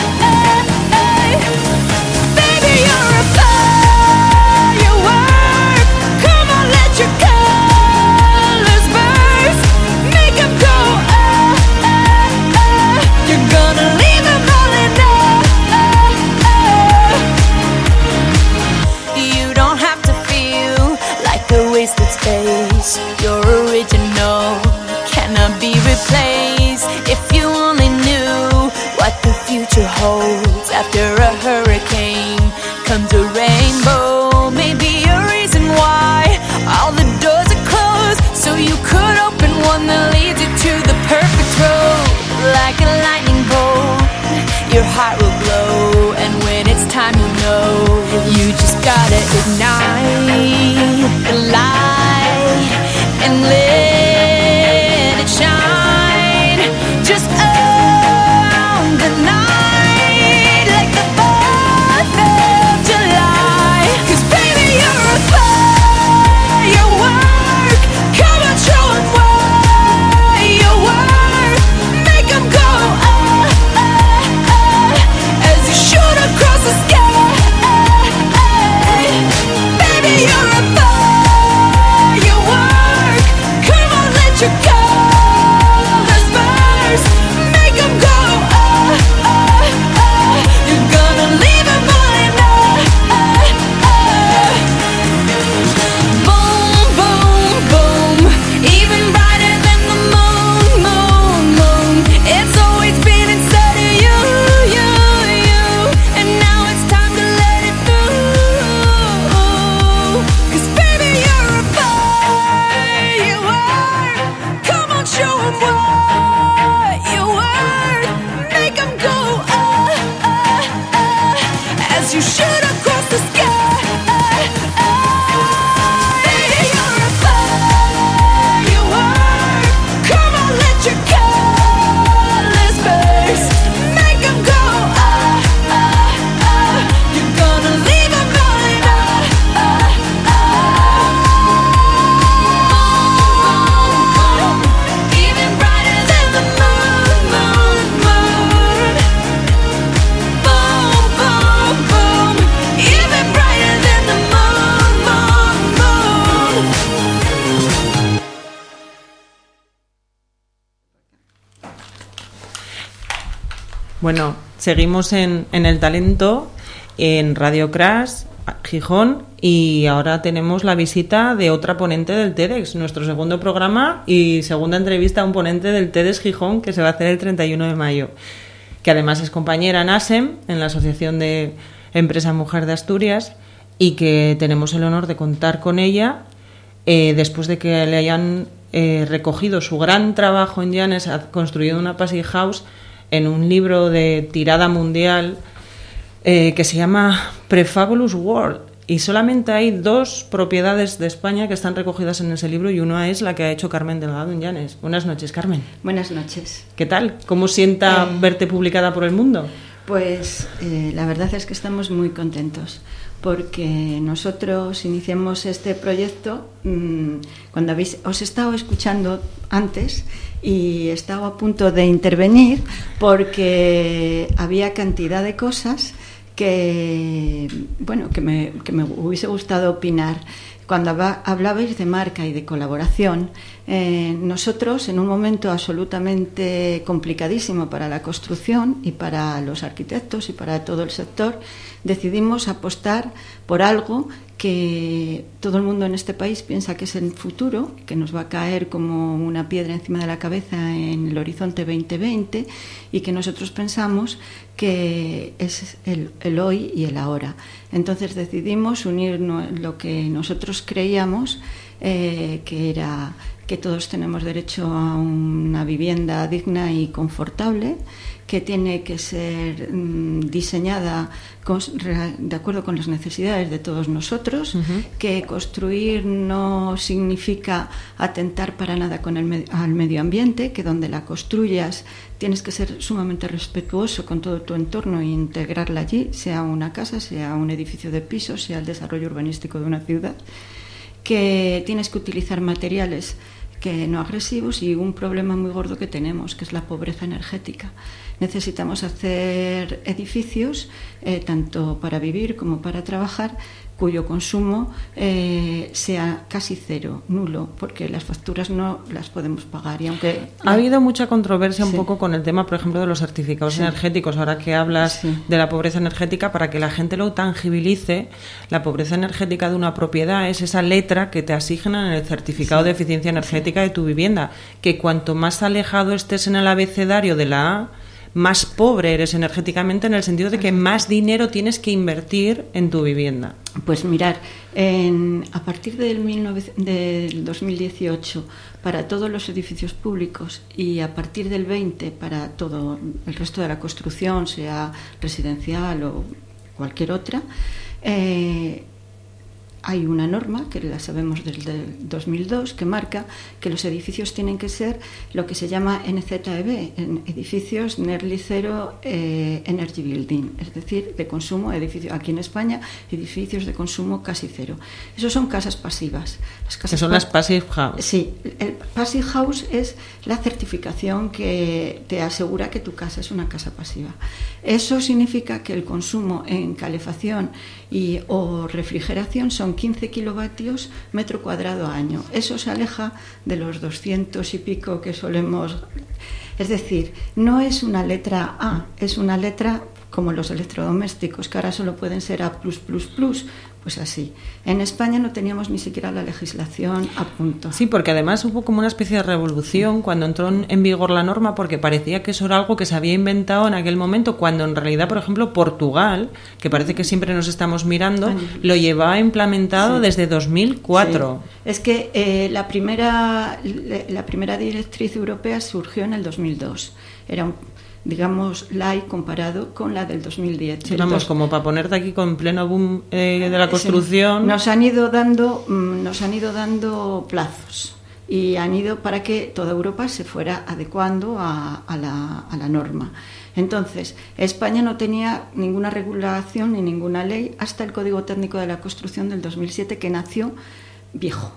S5: Space, your original cannot be replaced. If you only knew what the future holds, after a hurricane comes a rainbow. Maybe a reason why all the doors are closed, so you could open one that leads you to the perfect road. Like a lightning bolt, your heart will glow, and when it's time you know, you just gotta ignite the light and let it shine. Just own the night like the fourth of July. Cause baby, you're a firework. Come on, show 'em what you work. Make 'em go ah, ah, ah, as you shoot across the sky. Baby, you're a firework. Come on, let your colors burst. Make 'em go ah, ah, ah. You're gonna leave 'em all in ah, ah, ah. Boom, boom, boom. Even brighter than the moon, moon, moon. It's always been inside of you, you, you. And now it's time to let it through. Cause baby, you're a firework. Come on, show 'em what you worth. Make 'em go ah, ah, ah, as you shoot across the sky. Baby, you're a firework. Come on, let your colors burst. Make 'em go ah, ah, ah. You're gonna leave 'em all in ah, ah, ah. Even brighter than the moon, moon, moon. Boom, boom, boom. Even brighter than the moon, moon, moon.
S1: Bueno, seguimos en, en el talento en Radio Crash Gijón, y ahora tenemos la visita de otra ponente del TEDx, nuestro segundo programa y segunda entrevista a un ponente del TEDx Gijón que se va a hacer el treinta y uno de mayo, que además es compañera en ASEM, en la Asociación de Empresa Mujer de Asturias, y que tenemos el honor de contar con ella eh, después de que le hayan eh, recogido su gran trabajo en Llanes, ha construido una Passage House en un libro de tirada mundial eh, que se llama Prefabulous World, y solamente hay dos propiedades de España que están recogidas en ese libro, y una es la que ha hecho Carmen Delgado en Llanes. Buenas noches, Carmen.
S6: Buenas noches.
S1: ¿Qué tal? ¿Cómo sienta eh, verte publicada por el mundo?
S6: Pues eh, la verdad es que estamos muy contentos, porque nosotros iniciamos este proyecto mmm, cuando habéis, os he estado escuchando antes y he estado a punto de intervenir porque había cantidad de cosas que, bueno, que me, que me hubiese gustado opinar. Cuando hablabais de marca y de colaboración, eh, nosotros, en un momento absolutamente complicadísimo para la construcción y para los arquitectos y para todo el sector, decidimos apostar por algo que todo el mundo en este país piensa que es el futuro, que nos va a caer como una piedra encima de la cabeza en el horizonte veinte veinte, y que nosotros pensamos que es el, el hoy y el ahora. Entonces decidimos unir lo que nosotros creíamos eh, que era que todos tenemos derecho a una vivienda digna y confortable, que tiene que ser mmm, diseñada con, de acuerdo con las necesidades de todos nosotros, uh-huh. que construir no significa atentar para nada con el med- al medio ambiente, que donde la construyas tienes que ser sumamente respetuoso con todo tu entorno e integrarla allí, sea una casa, sea un edificio de pisos, sea el desarrollo urbanístico de una ciudad, que tienes que utilizar materiales que no agresivos, y un problema muy gordo que tenemos, que es la pobreza energética. Necesitamos hacer edificios, eh, tanto para vivir como para trabajar, cuyo consumo eh, sea casi cero, nulo, porque las facturas no las podemos pagar. Y aunque
S1: ha la... habido mucha controversia un sí. poco con el tema, por ejemplo, de los certificados sí. energéticos. Ahora que hablas sí. de la pobreza energética, para que la gente lo tangibilice, la pobreza energética de una propiedad es esa letra que te asignan en el certificado sí. de eficiencia energética sí. de tu vivienda, que cuanto más alejado estés en el abecedario de la A, más pobre eres energéticamente, en el sentido de que más dinero tienes que invertir en tu vivienda.
S6: Pues mirar, en, a partir del, mil novecientos, del dos mil dieciocho para todos los edificios públicos, y a partir del veinte para todo el resto de la construcción, sea residencial o cualquier otra, eh, hay una norma, que la sabemos desde el dos mil dos, que marca que los edificios tienen que ser lo que se llama N Z E B, en edificios Nearly Zero eh, Energy Building, es decir, de consumo, edificio, aquí en España, edificios de consumo casi cero. Esos son casas pasivas.
S1: Las casas que son pa- las Passive House.
S6: Sí, el Passive House es la certificación que te asegura que tu casa es una casa pasiva. Eso significa que el consumo en calefacción y o refrigeración son quince kilovatios metro cuadrado año. Eso se aleja de los doscientos y pico que solemos... Es decir, no es una letra A, es una letra como los electrodomésticos, que ahora solo pueden ser A plus plus plus. Pues así. En España no teníamos ni siquiera la legislación a punto.
S1: Sí, porque además hubo como una especie de revolución cuando entró en vigor la norma, porque parecía que eso era algo que se había inventado en aquel momento, cuando en realidad, por ejemplo, Portugal, que parece que siempre nos estamos mirando, lo llevaba implementado sí. desde dos mil cuatro.
S6: Sí. Es que eh, la primera la primera directriz europea surgió en el dos mil dos. Era un digamos, light comparado con la del dos mil diez.
S1: Sí, vamos, dos... como para ponerte aquí con pleno boom eh, de la construcción.
S6: Nos han ido dando, nos han ido dando plazos, y han ido para que toda Europa se fuera adecuando a, a, la, a la norma. Entonces, España no tenía ninguna regulación ni ninguna ley hasta el Código Técnico de la Construcción del dos mil siete, que nació viejo.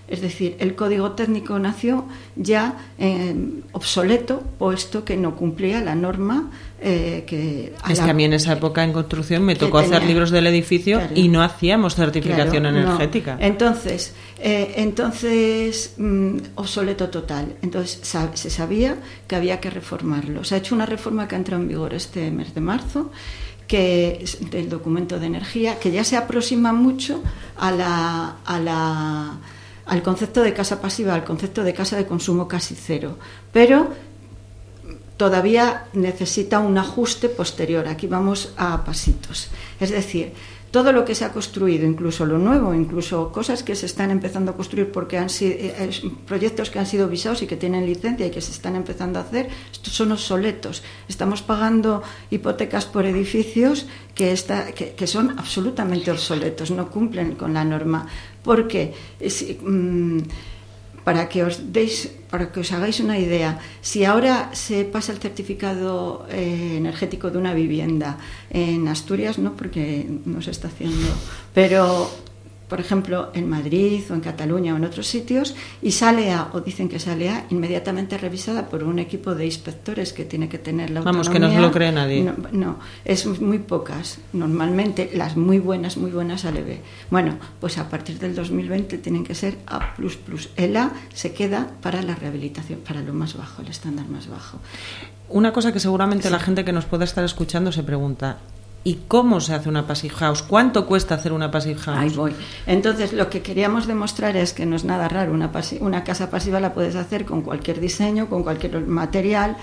S6: Es decir, el código técnico nació ya eh, obsoleto, puesto que no cumplía la norma eh, que... A
S1: es
S6: la,
S1: que a mí en esa época en construcción me tocó
S6: tenía,
S1: hacer libros del edificio, claro, y no hacíamos certificación
S6: claro,
S1: energética.
S6: No. Entonces, eh, entonces mmm, obsoleto total. Entonces sab- se sabía que había que reformarlo. Se ha hecho una reforma que ha entrado en vigor este mes de marzo, que es del documento de energía, que ya se aproxima mucho a la... A la al concepto de casa pasiva, al concepto de casa de consumo casi cero, pero todavía necesita un ajuste posterior. Aquí vamos a pasitos. Es decir, todo lo que se ha construido, incluso lo nuevo, incluso cosas que se están empezando a construir porque han sido eh, proyectos que han sido visados y que tienen licencia y que se están empezando a hacer, estos son obsoletos. Estamos pagando hipotecas por edificios que, está, que, que son absolutamente obsoletos, no cumplen con la norma. Porque si, mmm, para que os deis, para que os hagáis una idea, si ahora se pasa el certificado eh, energético de una vivienda en Asturias, no porque no se está haciendo, pero por ejemplo en Madrid o en Cataluña o en otros sitios, y sale A, o dicen que sale A, inmediatamente revisada por un equipo de inspectores que tiene que tener la autonomía.
S1: Vamos, que no se lo cree nadie.
S6: No, no, es muy pocas. Normalmente las muy buenas, muy buenas sale B. Bueno, pues a partir del dos mil veinte tienen que ser A plus plus. El A se queda para la rehabilitación, para lo más bajo, el estándar más bajo.
S1: Una cosa que seguramente
S6: sí.
S1: la gente que nos pueda estar escuchando se pregunta: ¿y cómo se hace una passive house? ¿Cuánto cuesta hacer una passive house?
S6: Ahí voy. Entonces, lo que queríamos demostrar es que no es nada raro. Una, pasi- una casa pasiva la puedes hacer con cualquier diseño, con cualquier material.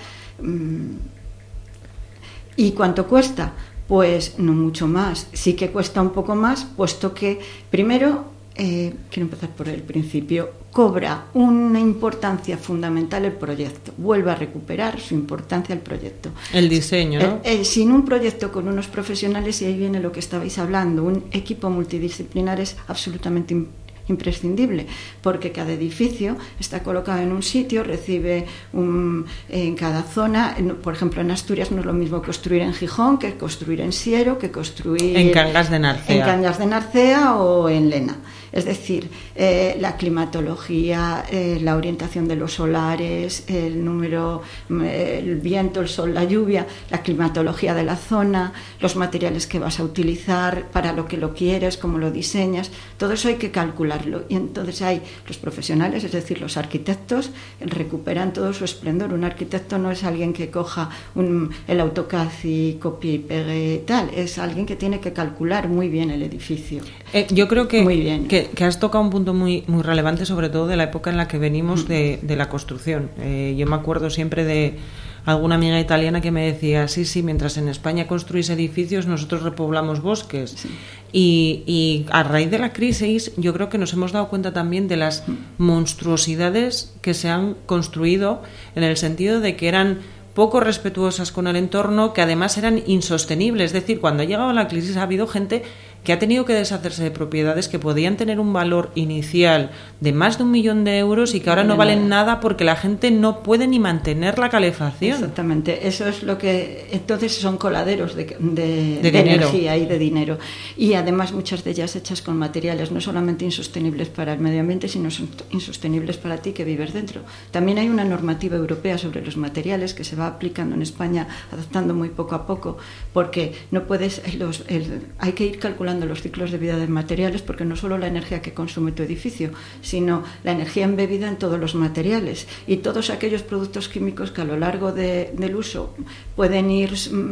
S6: ¿Y cuánto cuesta? Pues no mucho más. Sí que cuesta un poco más, puesto que, primero, eh, quiero empezar por el principio, cobra una importancia fundamental el proyecto, vuelve a recuperar su importancia el proyecto.
S1: El diseño, ¿no?
S6: Eh, eh, sin un proyecto con unos profesionales, y ahí viene lo que estabais hablando, un equipo multidisciplinar es absolutamente importante, imprescindible, porque cada edificio está colocado en un sitio, recibe un, en cada zona. Por ejemplo, en Asturias no es lo mismo construir en Gijón que construir en Siero, que construir
S1: en Cangas de Narcea,
S6: en Cangas de Narcea o en Lena. Es decir, eh, la climatología, eh, la orientación de los solares, el número, eh, el viento, el sol, la lluvia, la climatología de la zona, los materiales que vas a utilizar, para lo que lo quieres, cómo lo diseñas, todo eso hay que calcularlo. Y entonces hay los profesionales, es decir, los arquitectos, recuperan todo su esplendor. Un arquitecto no es alguien que coja un, el AutoCAD y copie y pegue tal, es alguien que tiene que calcular muy bien el edificio.
S1: Eh, yo creo que,
S6: muy bien.
S1: que, que has tocado un punto muy, muy relevante, sobre todo de la época en la que venimos de, de la construcción. Eh, yo me acuerdo siempre de alguna amiga italiana que me decía, sí, sí, mientras en España construís edificios, nosotros repoblamos bosques. Sí. Y, y a raíz de la crisis, yo creo que nos hemos dado cuenta también de las monstruosidades que se han construido, en el sentido de que eran poco respetuosas con el entorno, que además eran insostenibles. Es decir, cuando ha llegado la crisis ha habido gente que ha tenido que deshacerse de propiedades que podían tener un valor inicial de más de un millón de euros y que ahora no valen nada porque la gente no puede ni mantener la calefacción.
S6: Exactamente, eso es lo que... Entonces son coladeros de, de,
S1: de,
S6: de
S1: dinero.
S6: energía y de dinero. Y además muchas de ellas hechas con materiales no solamente insostenibles para el medio ambiente, sino insostenibles para ti que vives dentro. También hay una normativa europea sobre los materiales que se va aplicando en España, adaptando muy poco a poco, porque no puedes... Los, el, hay que ir calculando los ciclos de vida de materiales, porque no solo la energía que consume tu edificio, sino la energía embebida en todos los materiales y todos aquellos productos químicos que a lo largo de, del uso pueden ir,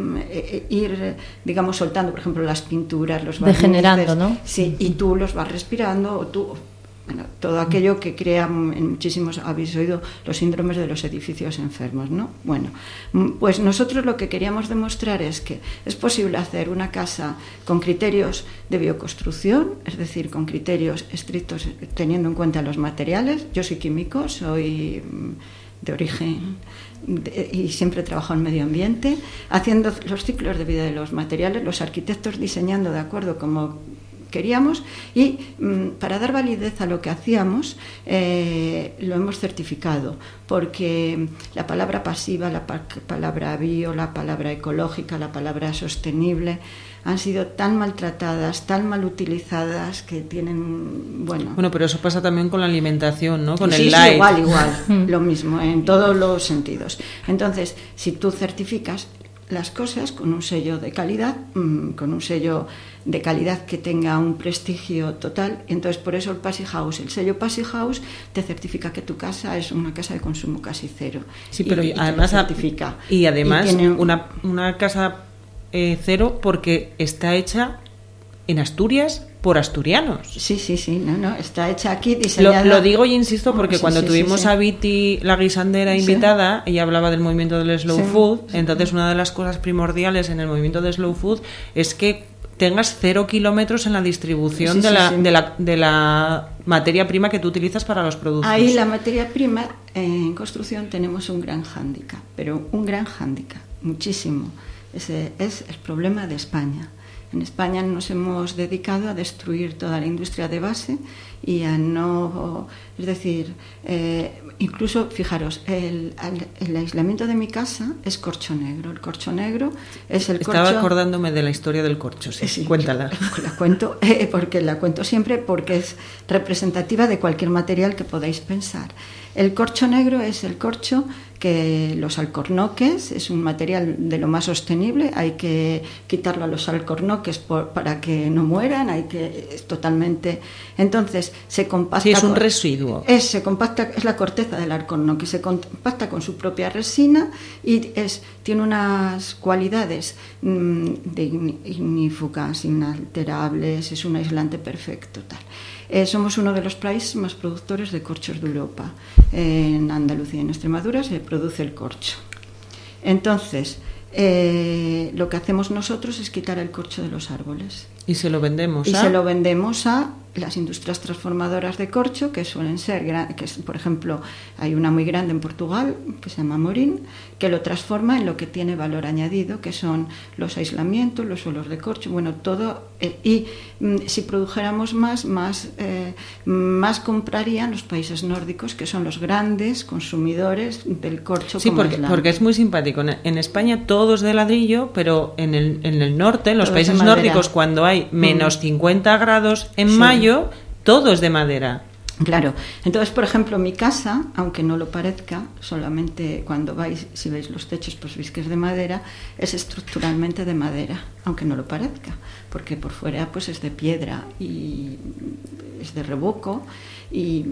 S6: eh, ir, digamos, soltando, por ejemplo, las pinturas, los barnices,
S4: degenerando, ¿no?
S6: Sí, y tú los vas respirando, o tú... Bueno, todo aquello que crea, en muchísimos habéis oído los síndromes de los edificios enfermos, ¿no? Bueno, pues nosotros lo que queríamos demostrar es que es posible hacer una casa con criterios de bioconstrucción, es decir, con criterios estrictos teniendo en cuenta los materiales. Yo soy químico, soy de origen de, y siempre he trabajado en medio ambiente, haciendo los ciclos de vida de los materiales, los arquitectos diseñando de acuerdo como queríamos y mm, para dar validez a lo que hacíamos eh, lo hemos certificado, porque la palabra pasiva, la pa- palabra bio, la palabra ecológica, la palabra sostenible han sido tan maltratadas, tan mal utilizadas que tienen, bueno...
S1: Bueno, pero eso pasa también con la alimentación, ¿no? Con
S6: sí,
S1: el
S6: sí,
S1: light.
S6: igual, igual, lo mismo, en todos los sentidos. Entonces, si tú certificas las cosas con un sello de calidad, mmm, con un sello de calidad que tenga un prestigio total, entonces por eso el Passy House, el sello Passy House te certifica que tu casa es una casa de consumo casi cero.
S1: Sí, pero
S6: y, y
S1: además
S6: certifica.
S1: Y además
S6: y tiene...
S1: una, una casa eh, cero porque está hecha en Asturias por asturianos.
S6: Sí, sí, sí, no, no, está hecha aquí,
S1: Lo,
S6: diseñada...
S1: lo digo y insisto porque
S6: Oh, sí,
S1: cuando
S6: sí,
S1: tuvimos
S6: sí, sí.
S1: a Viti, la guisandera, invitada, sí. ella hablaba del movimiento del slow
S6: Sí,
S1: food,
S6: sí.
S1: entonces una de las cosas primordiales en el movimiento del slow food es que tengas cero kilómetros en la distribución
S6: Sí,
S1: de,
S6: sí,
S1: la,
S6: sí.
S1: de, la, de la materia prima que tú utilizas para los productos.
S6: Ahí la materia prima, eh, en construcción tenemos un gran hándicap, pero un gran hándicap, muchísimo. Ese es el problema de España. En España nos hemos dedicado a destruir toda la industria de base y a no... Es decir, eh, incluso, fijaros, el, el aislamiento de mi casa es corcho negro. El corcho negro es el
S1: Estaba
S6: corcho...
S1: acordándome de la historia del corcho, sí,
S6: Sí,
S1: cuéntala.
S6: La cuento, eh, porque la cuento siempre porque es representativa de cualquier material que podáis pensar. El corcho negro es el corcho que los alcornoques, es un material de lo más sostenible, hay que quitarlo a los alcornoques por, para que no mueran, hay que es totalmente... Entonces, se compacta...
S1: Sí, es un
S6: con,
S1: residuo.
S6: Es, se compacta, es la corteza del alcornoque, se compacta con su propia resina y es, tiene unas cualidades mmm, de ignífugas, inalterables, es un aislante perfecto, tal. Eh, somos uno de los países más productores de corchos de Europa. Eh, en Andalucía y en Extremadura se produce el corcho. Entonces, eh, lo que hacemos nosotros es quitar el corcho de los árboles.
S1: Y se lo vendemos
S6: Y
S1: a...
S6: se lo vendemos a las industrias transformadoras de corcho, que suelen ser, que es, por ejemplo, hay una muy grande en Portugal, que se llama Morín, que lo transforma en lo que tiene valor añadido, que son los aislamientos, los suelos de corcho, bueno, todo. Eh, y mm, si produjéramos más, más, eh, más comprarían los países nórdicos, que son los grandes consumidores del corcho.
S1: Sí,
S6: como
S1: porque,
S6: aislante.
S1: porque es muy simpático. En, en España todo es de ladrillo, pero en el, en el norte, en los
S6: Todo es de
S1: países
S6: madera.
S1: nórdicos, cuando hay menos
S6: Mm.
S1: cincuenta grados en
S6: Sí.
S1: mayo, todo es de madera.
S6: Claro, entonces, por ejemplo, mi casa, aunque no lo parezca, solamente cuando vais, si veis los techos, pues veis que es de madera, es estructuralmente de madera, aunque no lo parezca, porque por fuera pues es de piedra y es de revoco y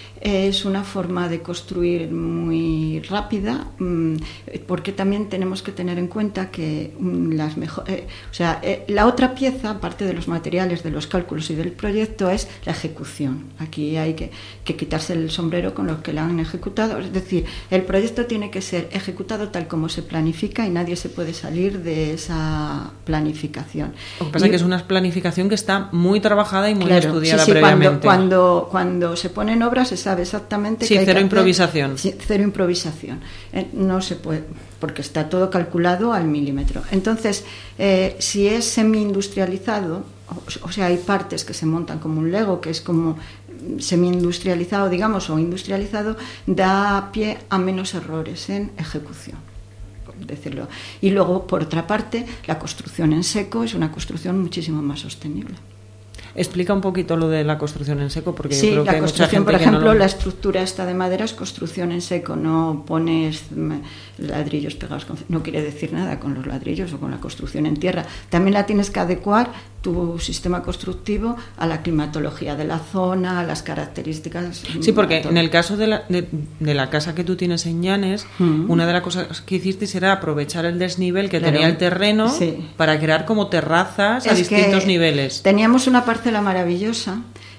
S6: es una forma de construir muy rápida, porque también tenemos que tener en cuenta que las mejor, eh, o sea, eh, la otra pieza, aparte de los materiales, de los cálculos y del proyecto, es la ejecución. Aquí hay que, que quitarse el sombrero con los que lo han ejecutado, es decir, el proyecto tiene que ser ejecutado tal como se planifica y nadie se puede salir de esa planificación.
S1: Lo que pasa es que es una planificación que está muy trabajada y muy
S6: Claro,
S1: estudiada
S6: sí, sí,
S1: previamente.
S6: Cuando, cuando, cuando se pone en obra se sabe exactamente
S1: Sí,
S6: que hay
S1: cero
S6: que
S1: improvisación.
S6: hacer, sí, cero improvisación. Eh, no se puede, porque está todo calculado al milímetro. Entonces, eh, si es semi-industrializado, o, o sea, hay partes que se montan como un Lego, que es como semi-industrializado, digamos, o industrializado, da pie a menos errores en ejecución. Decirlo. Y luego, por otra parte, la construcción en seco es una construcción muchísimo más sostenible.
S1: Explica un poquito lo de la construcción en seco, porque
S6: sí,
S1: yo creo
S6: la
S1: que hay mucha
S6: construcción,
S1: gente
S6: por
S1: que no
S6: ejemplo,
S1: lo...
S6: la estructura esta de madera es construcción en seco, no pones ladrillos pegados, con... no quiere decir nada con los ladrillos o con la construcción en tierra. También la tienes que adecuar tu sistema constructivo a la climatología de la zona, a las características.
S1: Sí, porque en el caso de la, de, de la casa que tú tienes en Llanes,
S6: mm.
S1: una de las cosas que hiciste era aprovechar el desnivel que
S6: claro,
S1: tenía el terreno
S6: sí.
S1: para crear como terrazas
S6: es
S1: a distintos niveles.
S6: Teníamos una parcela maravillosa,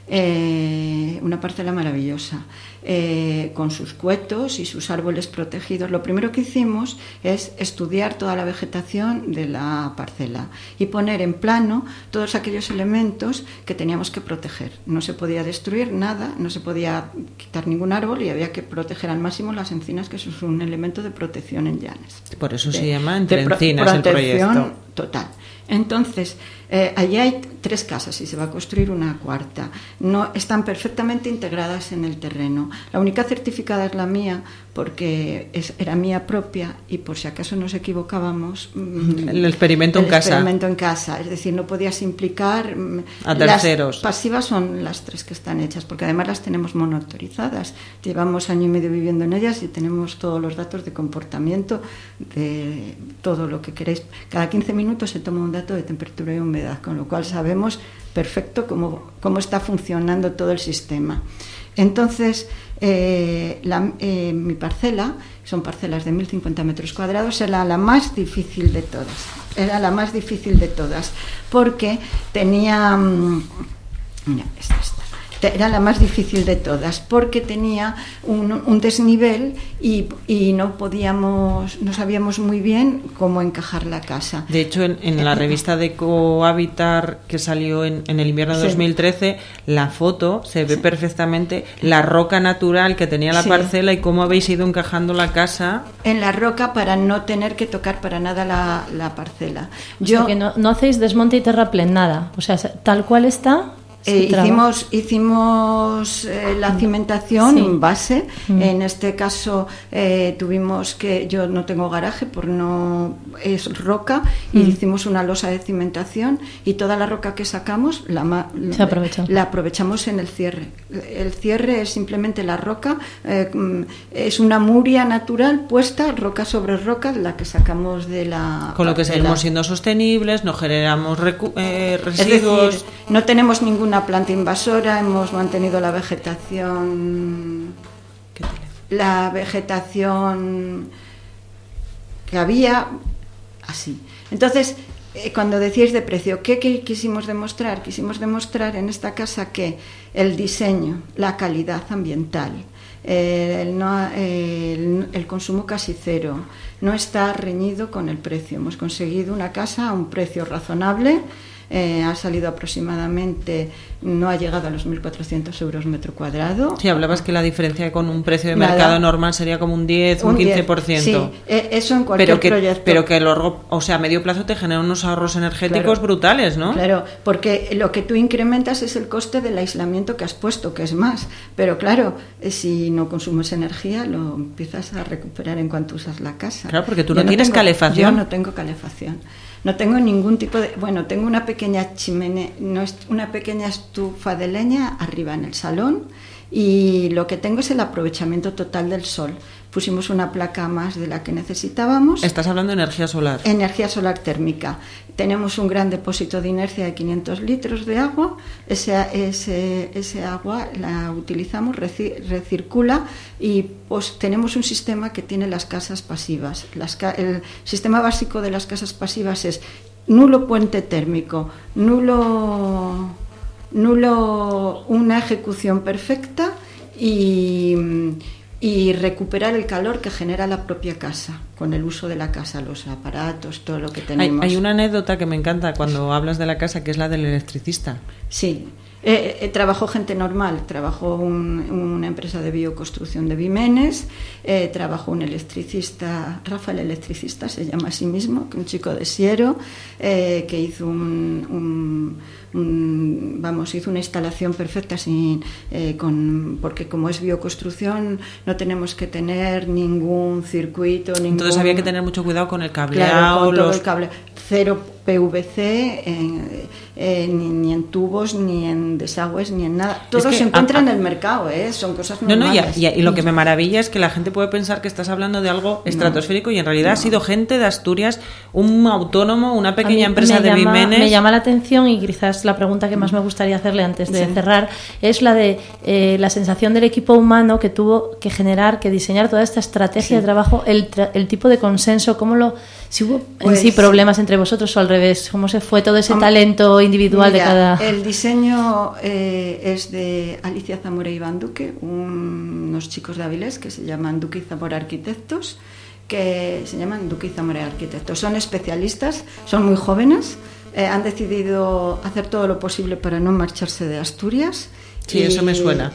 S6: eh, una parcela maravillosa, eh, con sus cuetos y sus árboles protegidos. Lo primero que hicimos es estudiar toda la vegetación de la parcela y poner en plano todos aquellos elementos que teníamos que proteger. No se podía destruir nada, no se podía quitar ningún árbol y había que proteger al máximo las encinas, que eso es un elemento de protección en Llanes.
S1: Por eso
S6: de,
S1: se llama Entre
S6: de pro-
S1: Encinas el proyecto.
S6: total. Entonces, eh, allí hay tres casas y se va a construir una cuarta. No están perfectamente integradas en el terreno. La única certificada es la mía, porque es, era mía propia, y por si acaso nos equivocábamos...
S1: El experimento
S6: el
S1: en casa.
S6: El experimento en casa. Es decir, no podías implicar...
S1: A terceros.
S6: Las pasivas son las tres que están hechas, porque además las tenemos monoautorizadas. Llevamos año y medio viviendo en ellas y tenemos todos los datos de comportamiento, de todo lo que queréis. Cada quince minutos se toma un dato de temperatura y humedad, con lo cual sabemos perfecto cómo, cómo está funcionando todo el sistema. Entonces, eh, la, eh, mi parcela, son parcelas de mil cincuenta metros cuadrados, era la más difícil de todas. Era la más difícil de todas, porque tenía... Mira, esta, esta. Era la más difícil de todas, porque tenía un, un desnivel y, y no podíamos, no sabíamos muy bien cómo encajar la casa.
S1: De hecho, en, en la revista de Cohabitar que salió en, en el invierno de sí. dos mil trece, la foto se ve sí. perfectamente la roca natural que tenía la sí. parcela y cómo habéis ido encajando la casa.
S6: En la roca para no tener que tocar para nada la, la parcela.
S4: Yo, o sea que no, no hacéis desmonte y terraplén, nada. O sea, tal cual está...
S6: Eh, hicimos hicimos eh, la cimentación sí. base. Mm. En este caso eh, tuvimos que, yo no tengo garaje, por no es roca, y mm. hicimos una losa de cimentación, y toda la roca que sacamos la,
S4: Se aprovechó.
S6: la aprovechamos en el cierre. El cierre es simplemente la roca, eh, es una muria natural puesta roca sobre roca, la que sacamos de la...
S1: Con lo que seguimos siendo sostenibles, no generamos recu- eh, residuos.
S6: Es decir, no tenemos ninguna planta invasora, hemos mantenido la vegetación la vegetación que había así. Entonces, eh, cuando decíais de precio, ¿qué, qué quisimos demostrar? Quisimos demostrar en esta casa que el diseño, la calidad ambiental, eh, el, no, eh, el, el consumo casi cero, no está reñido con el precio. Hemos conseguido una casa a un precio razonable. Eh, ha salido aproximadamente, no ha llegado a los mil cuatrocientos euros metro cuadrado.
S1: Sí, hablabas que la diferencia con un precio de Nada. mercado normal sería como un diez, un, un quince por ciento.
S6: Sí, eh, eso en cualquier
S1: pero que,
S6: proyecto.
S1: Pero que a largo, o sea, a medio plazo te genera unos ahorros energéticos claro, brutales, ¿no?
S6: Claro, porque lo que tú incrementas es el coste del aislamiento que has puesto, que es más. Pero claro, eh, si no consumes energía, lo empiezas a recuperar en cuanto usas la casa.
S1: Claro, porque tú
S6: yo
S1: no tienes
S6: tengo,
S1: calefacción.
S6: Yo no tengo calefacción. No tengo ningún tipo de... Bueno, tengo una pequeña chimenea, no es una pequeña estufa de leña arriba en el salón, y lo que tengo es el aprovechamiento total del sol. Pusimos una placa más de la que necesitábamos.
S1: Estás hablando de energía solar.
S6: Energía solar térmica. Tenemos un gran depósito de inercia de quinientos litros de agua. Ese, ese, ese agua la utilizamos, recircula, y pues tenemos un sistema que tiene las casas pasivas. Las, el sistema básico de las casas pasivas es nulo puente térmico, nulo, nulo una ejecución perfecta y... y recuperar el calor que genera la propia casa, con el uso de la casa, los aparatos, todo lo que tenemos.
S1: Hay, hay una anécdota que me encanta cuando hablas de la casa, que es la del electricista.
S6: Sí, eh, eh, trabajó gente normal, trabajó un, una empresa de bioconstrucción de Vimenes, eh, trabajó un electricista, Rafael Electricista se llama a sí mismo, un chico de Siero, eh, que hizo un... un Mm, vamos, hizo una instalación perfecta sin, eh, con, porque como es bioconstrucción no tenemos que tener ningún circuito, ningún...
S1: Entonces había que tener mucho cuidado con el cableado,
S6: claro, con todo
S1: los...
S6: el cable, cero P V C, eh, eh, ni, ni en tubos, ni en desagües, ni en nada. Todo es que, se encuentra a, a, en el mercado, ¿eh? Son cosas normales.
S1: No, no, y, y, y lo que me maravilla es que la gente puede pensar que estás hablando de algo estratosférico, no, y en realidad no. ha sido gente de Asturias, un autónomo, una pequeña empresa de
S4: llama,
S1: Vimenes.
S4: Me llama la atención, y quizás la pregunta que más me gustaría hacerle antes de sí. cerrar es la de eh, la sensación del equipo humano que tuvo que generar, que diseñar toda esta estrategia sí. de trabajo, el, tra- el tipo de consenso, cómo lo, si hubo pues, en sí problemas entre vosotros o al revés, cómo se fue todo ese hombre, talento individual
S6: mira,
S4: de cada...
S6: El diseño eh, es de Alicia Zamora y Iván Duque, un, unos chicos de Avilés que se llaman Duque y Zamora Arquitectos, que se llaman Duque y Zamora Arquitectos. Son especialistas, son muy jóvenes, eh, han decidido hacer todo lo posible para no marcharse de Asturias,
S1: Sí, eso me suena.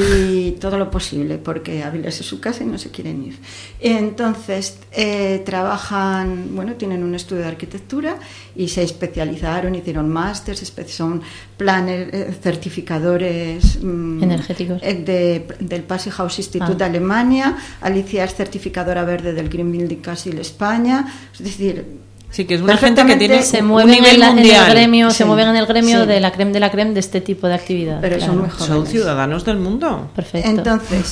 S6: Y todo lo posible, porque Áviles es su casa y no se quieren ir. Entonces, eh, trabajan, bueno, tienen un estudio de arquitectura y se especializaron, hicieron másters, son planes, eh, certificadores
S4: mm, energéticos
S6: eh, de, del Passy House Institute ah. de Alemania. Alicia es certificadora verde del Green Building Council España. Es decir,
S1: sí, que es una gente que tiene
S4: se
S1: un
S4: mueven
S1: nivel
S4: en, la,
S1: mundial.
S4: en el gremio,
S6: sí,
S4: se mueven en el gremio
S6: sí.
S4: de la creme de la creme de este tipo de actividad.
S6: Pero
S4: claro.
S6: son muy jóvenes.
S1: Son ciudadanos del mundo.
S4: Perfecto.
S6: Entonces,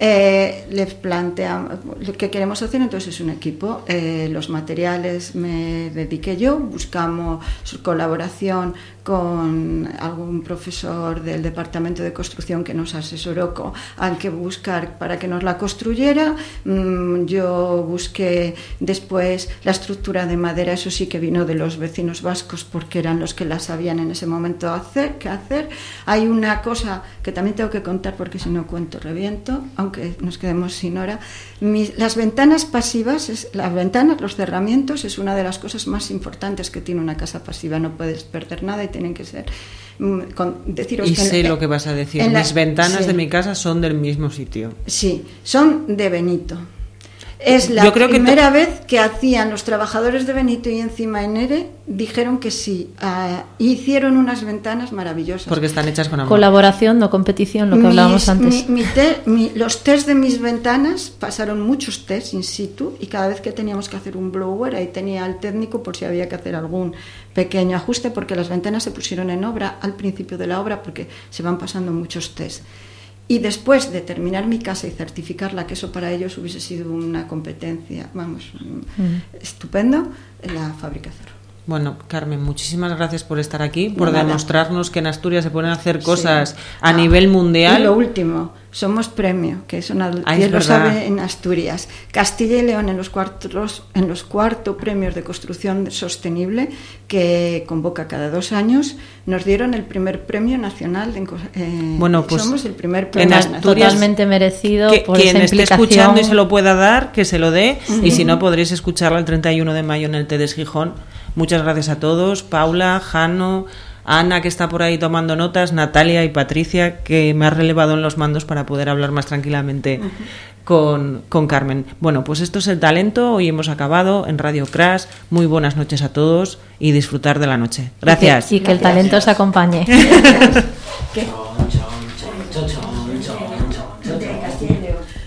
S6: eh, les planteamos lo que queremos hacer, entonces es un equipo. Eh, los materiales me dediqué yo, buscamos su colaboración con algún profesor del departamento de construcción que nos asesoró con, al que buscar para que nos la construyera. Mm, yo busqué después la estructura de madera, eso sí que vino de los vecinos vascos porque eran los que la sabían en ese momento hacer, qué hacer. Hay una cosa que también tengo que contar porque si no cuento reviento, aunque nos quedemos sin hora. Mis, las ventanas pasivas, es, las ventanas, los cerramientos es una de las cosas más importantes que tiene una casa pasiva, no puedes perder nada y tienen que ser con, deciros
S1: y
S6: que
S1: sé
S6: en,
S1: lo que vas a decir,
S6: mis
S1: la, ventanas
S6: sí.
S1: de mi casa son del mismo sitio.
S6: Sí, son de Benito. Es la
S1: Yo creo
S6: primera
S1: que
S6: vez que hacían los trabajadores de Benito y encima en ERE dijeron que sí, uh, hicieron unas ventanas maravillosas.
S1: Porque están hechas con amor.
S4: Colaboración, no competición, lo que mis, hablábamos antes.
S6: Mi, mi te, mi, los test de mis ventanas, pasaron muchos test in situ y cada vez que teníamos que hacer un blower, ahí tenía al técnico por si había que hacer algún pequeño ajuste, porque las ventanas se pusieron en obra al principio de la obra porque se van pasando muchos test. Y después de terminar mi casa y certificarla, que eso para ellos hubiese sido una competencia, vamos, mm. estupendo, la fábrica cerró.
S1: Bueno, Carmen, muchísimas gracias por estar aquí, por Nada. demostrarnos que en Asturias se pueden hacer cosas sí. a ah, nivel mundial.
S6: Y lo último, somos premio, que eso nadie ah, lo sabe en Asturias. Castilla y León en los cuartos, en los cuarto premios de construcción sostenible que convoca cada dos años, nos dieron el primer premio nacional. De, eh,
S1: bueno, pues
S6: somos el primer premio
S4: en Asturias, totalmente merecido
S1: que,
S4: por
S1: quien
S4: esa
S1: esté escuchando y se lo pueda dar, que se lo dé, uh-huh. y si no podréis escucharlo el treinta y uno de mayo en el T E D Gijón. Muchas gracias a todos, Paula, Jano, Ana, que está por ahí tomando notas, Natalia y Patricia, que me ha relevado en los mandos para poder hablar más tranquilamente uh-huh. con, con Carmen. Bueno, pues esto es El Talento, hoy hemos acabado en Radio Crash. Muy buenas noches a todos y disfrutar de la noche. Gracias.
S4: Y que, y que el talento os acompañe.
S6: ¿Qué?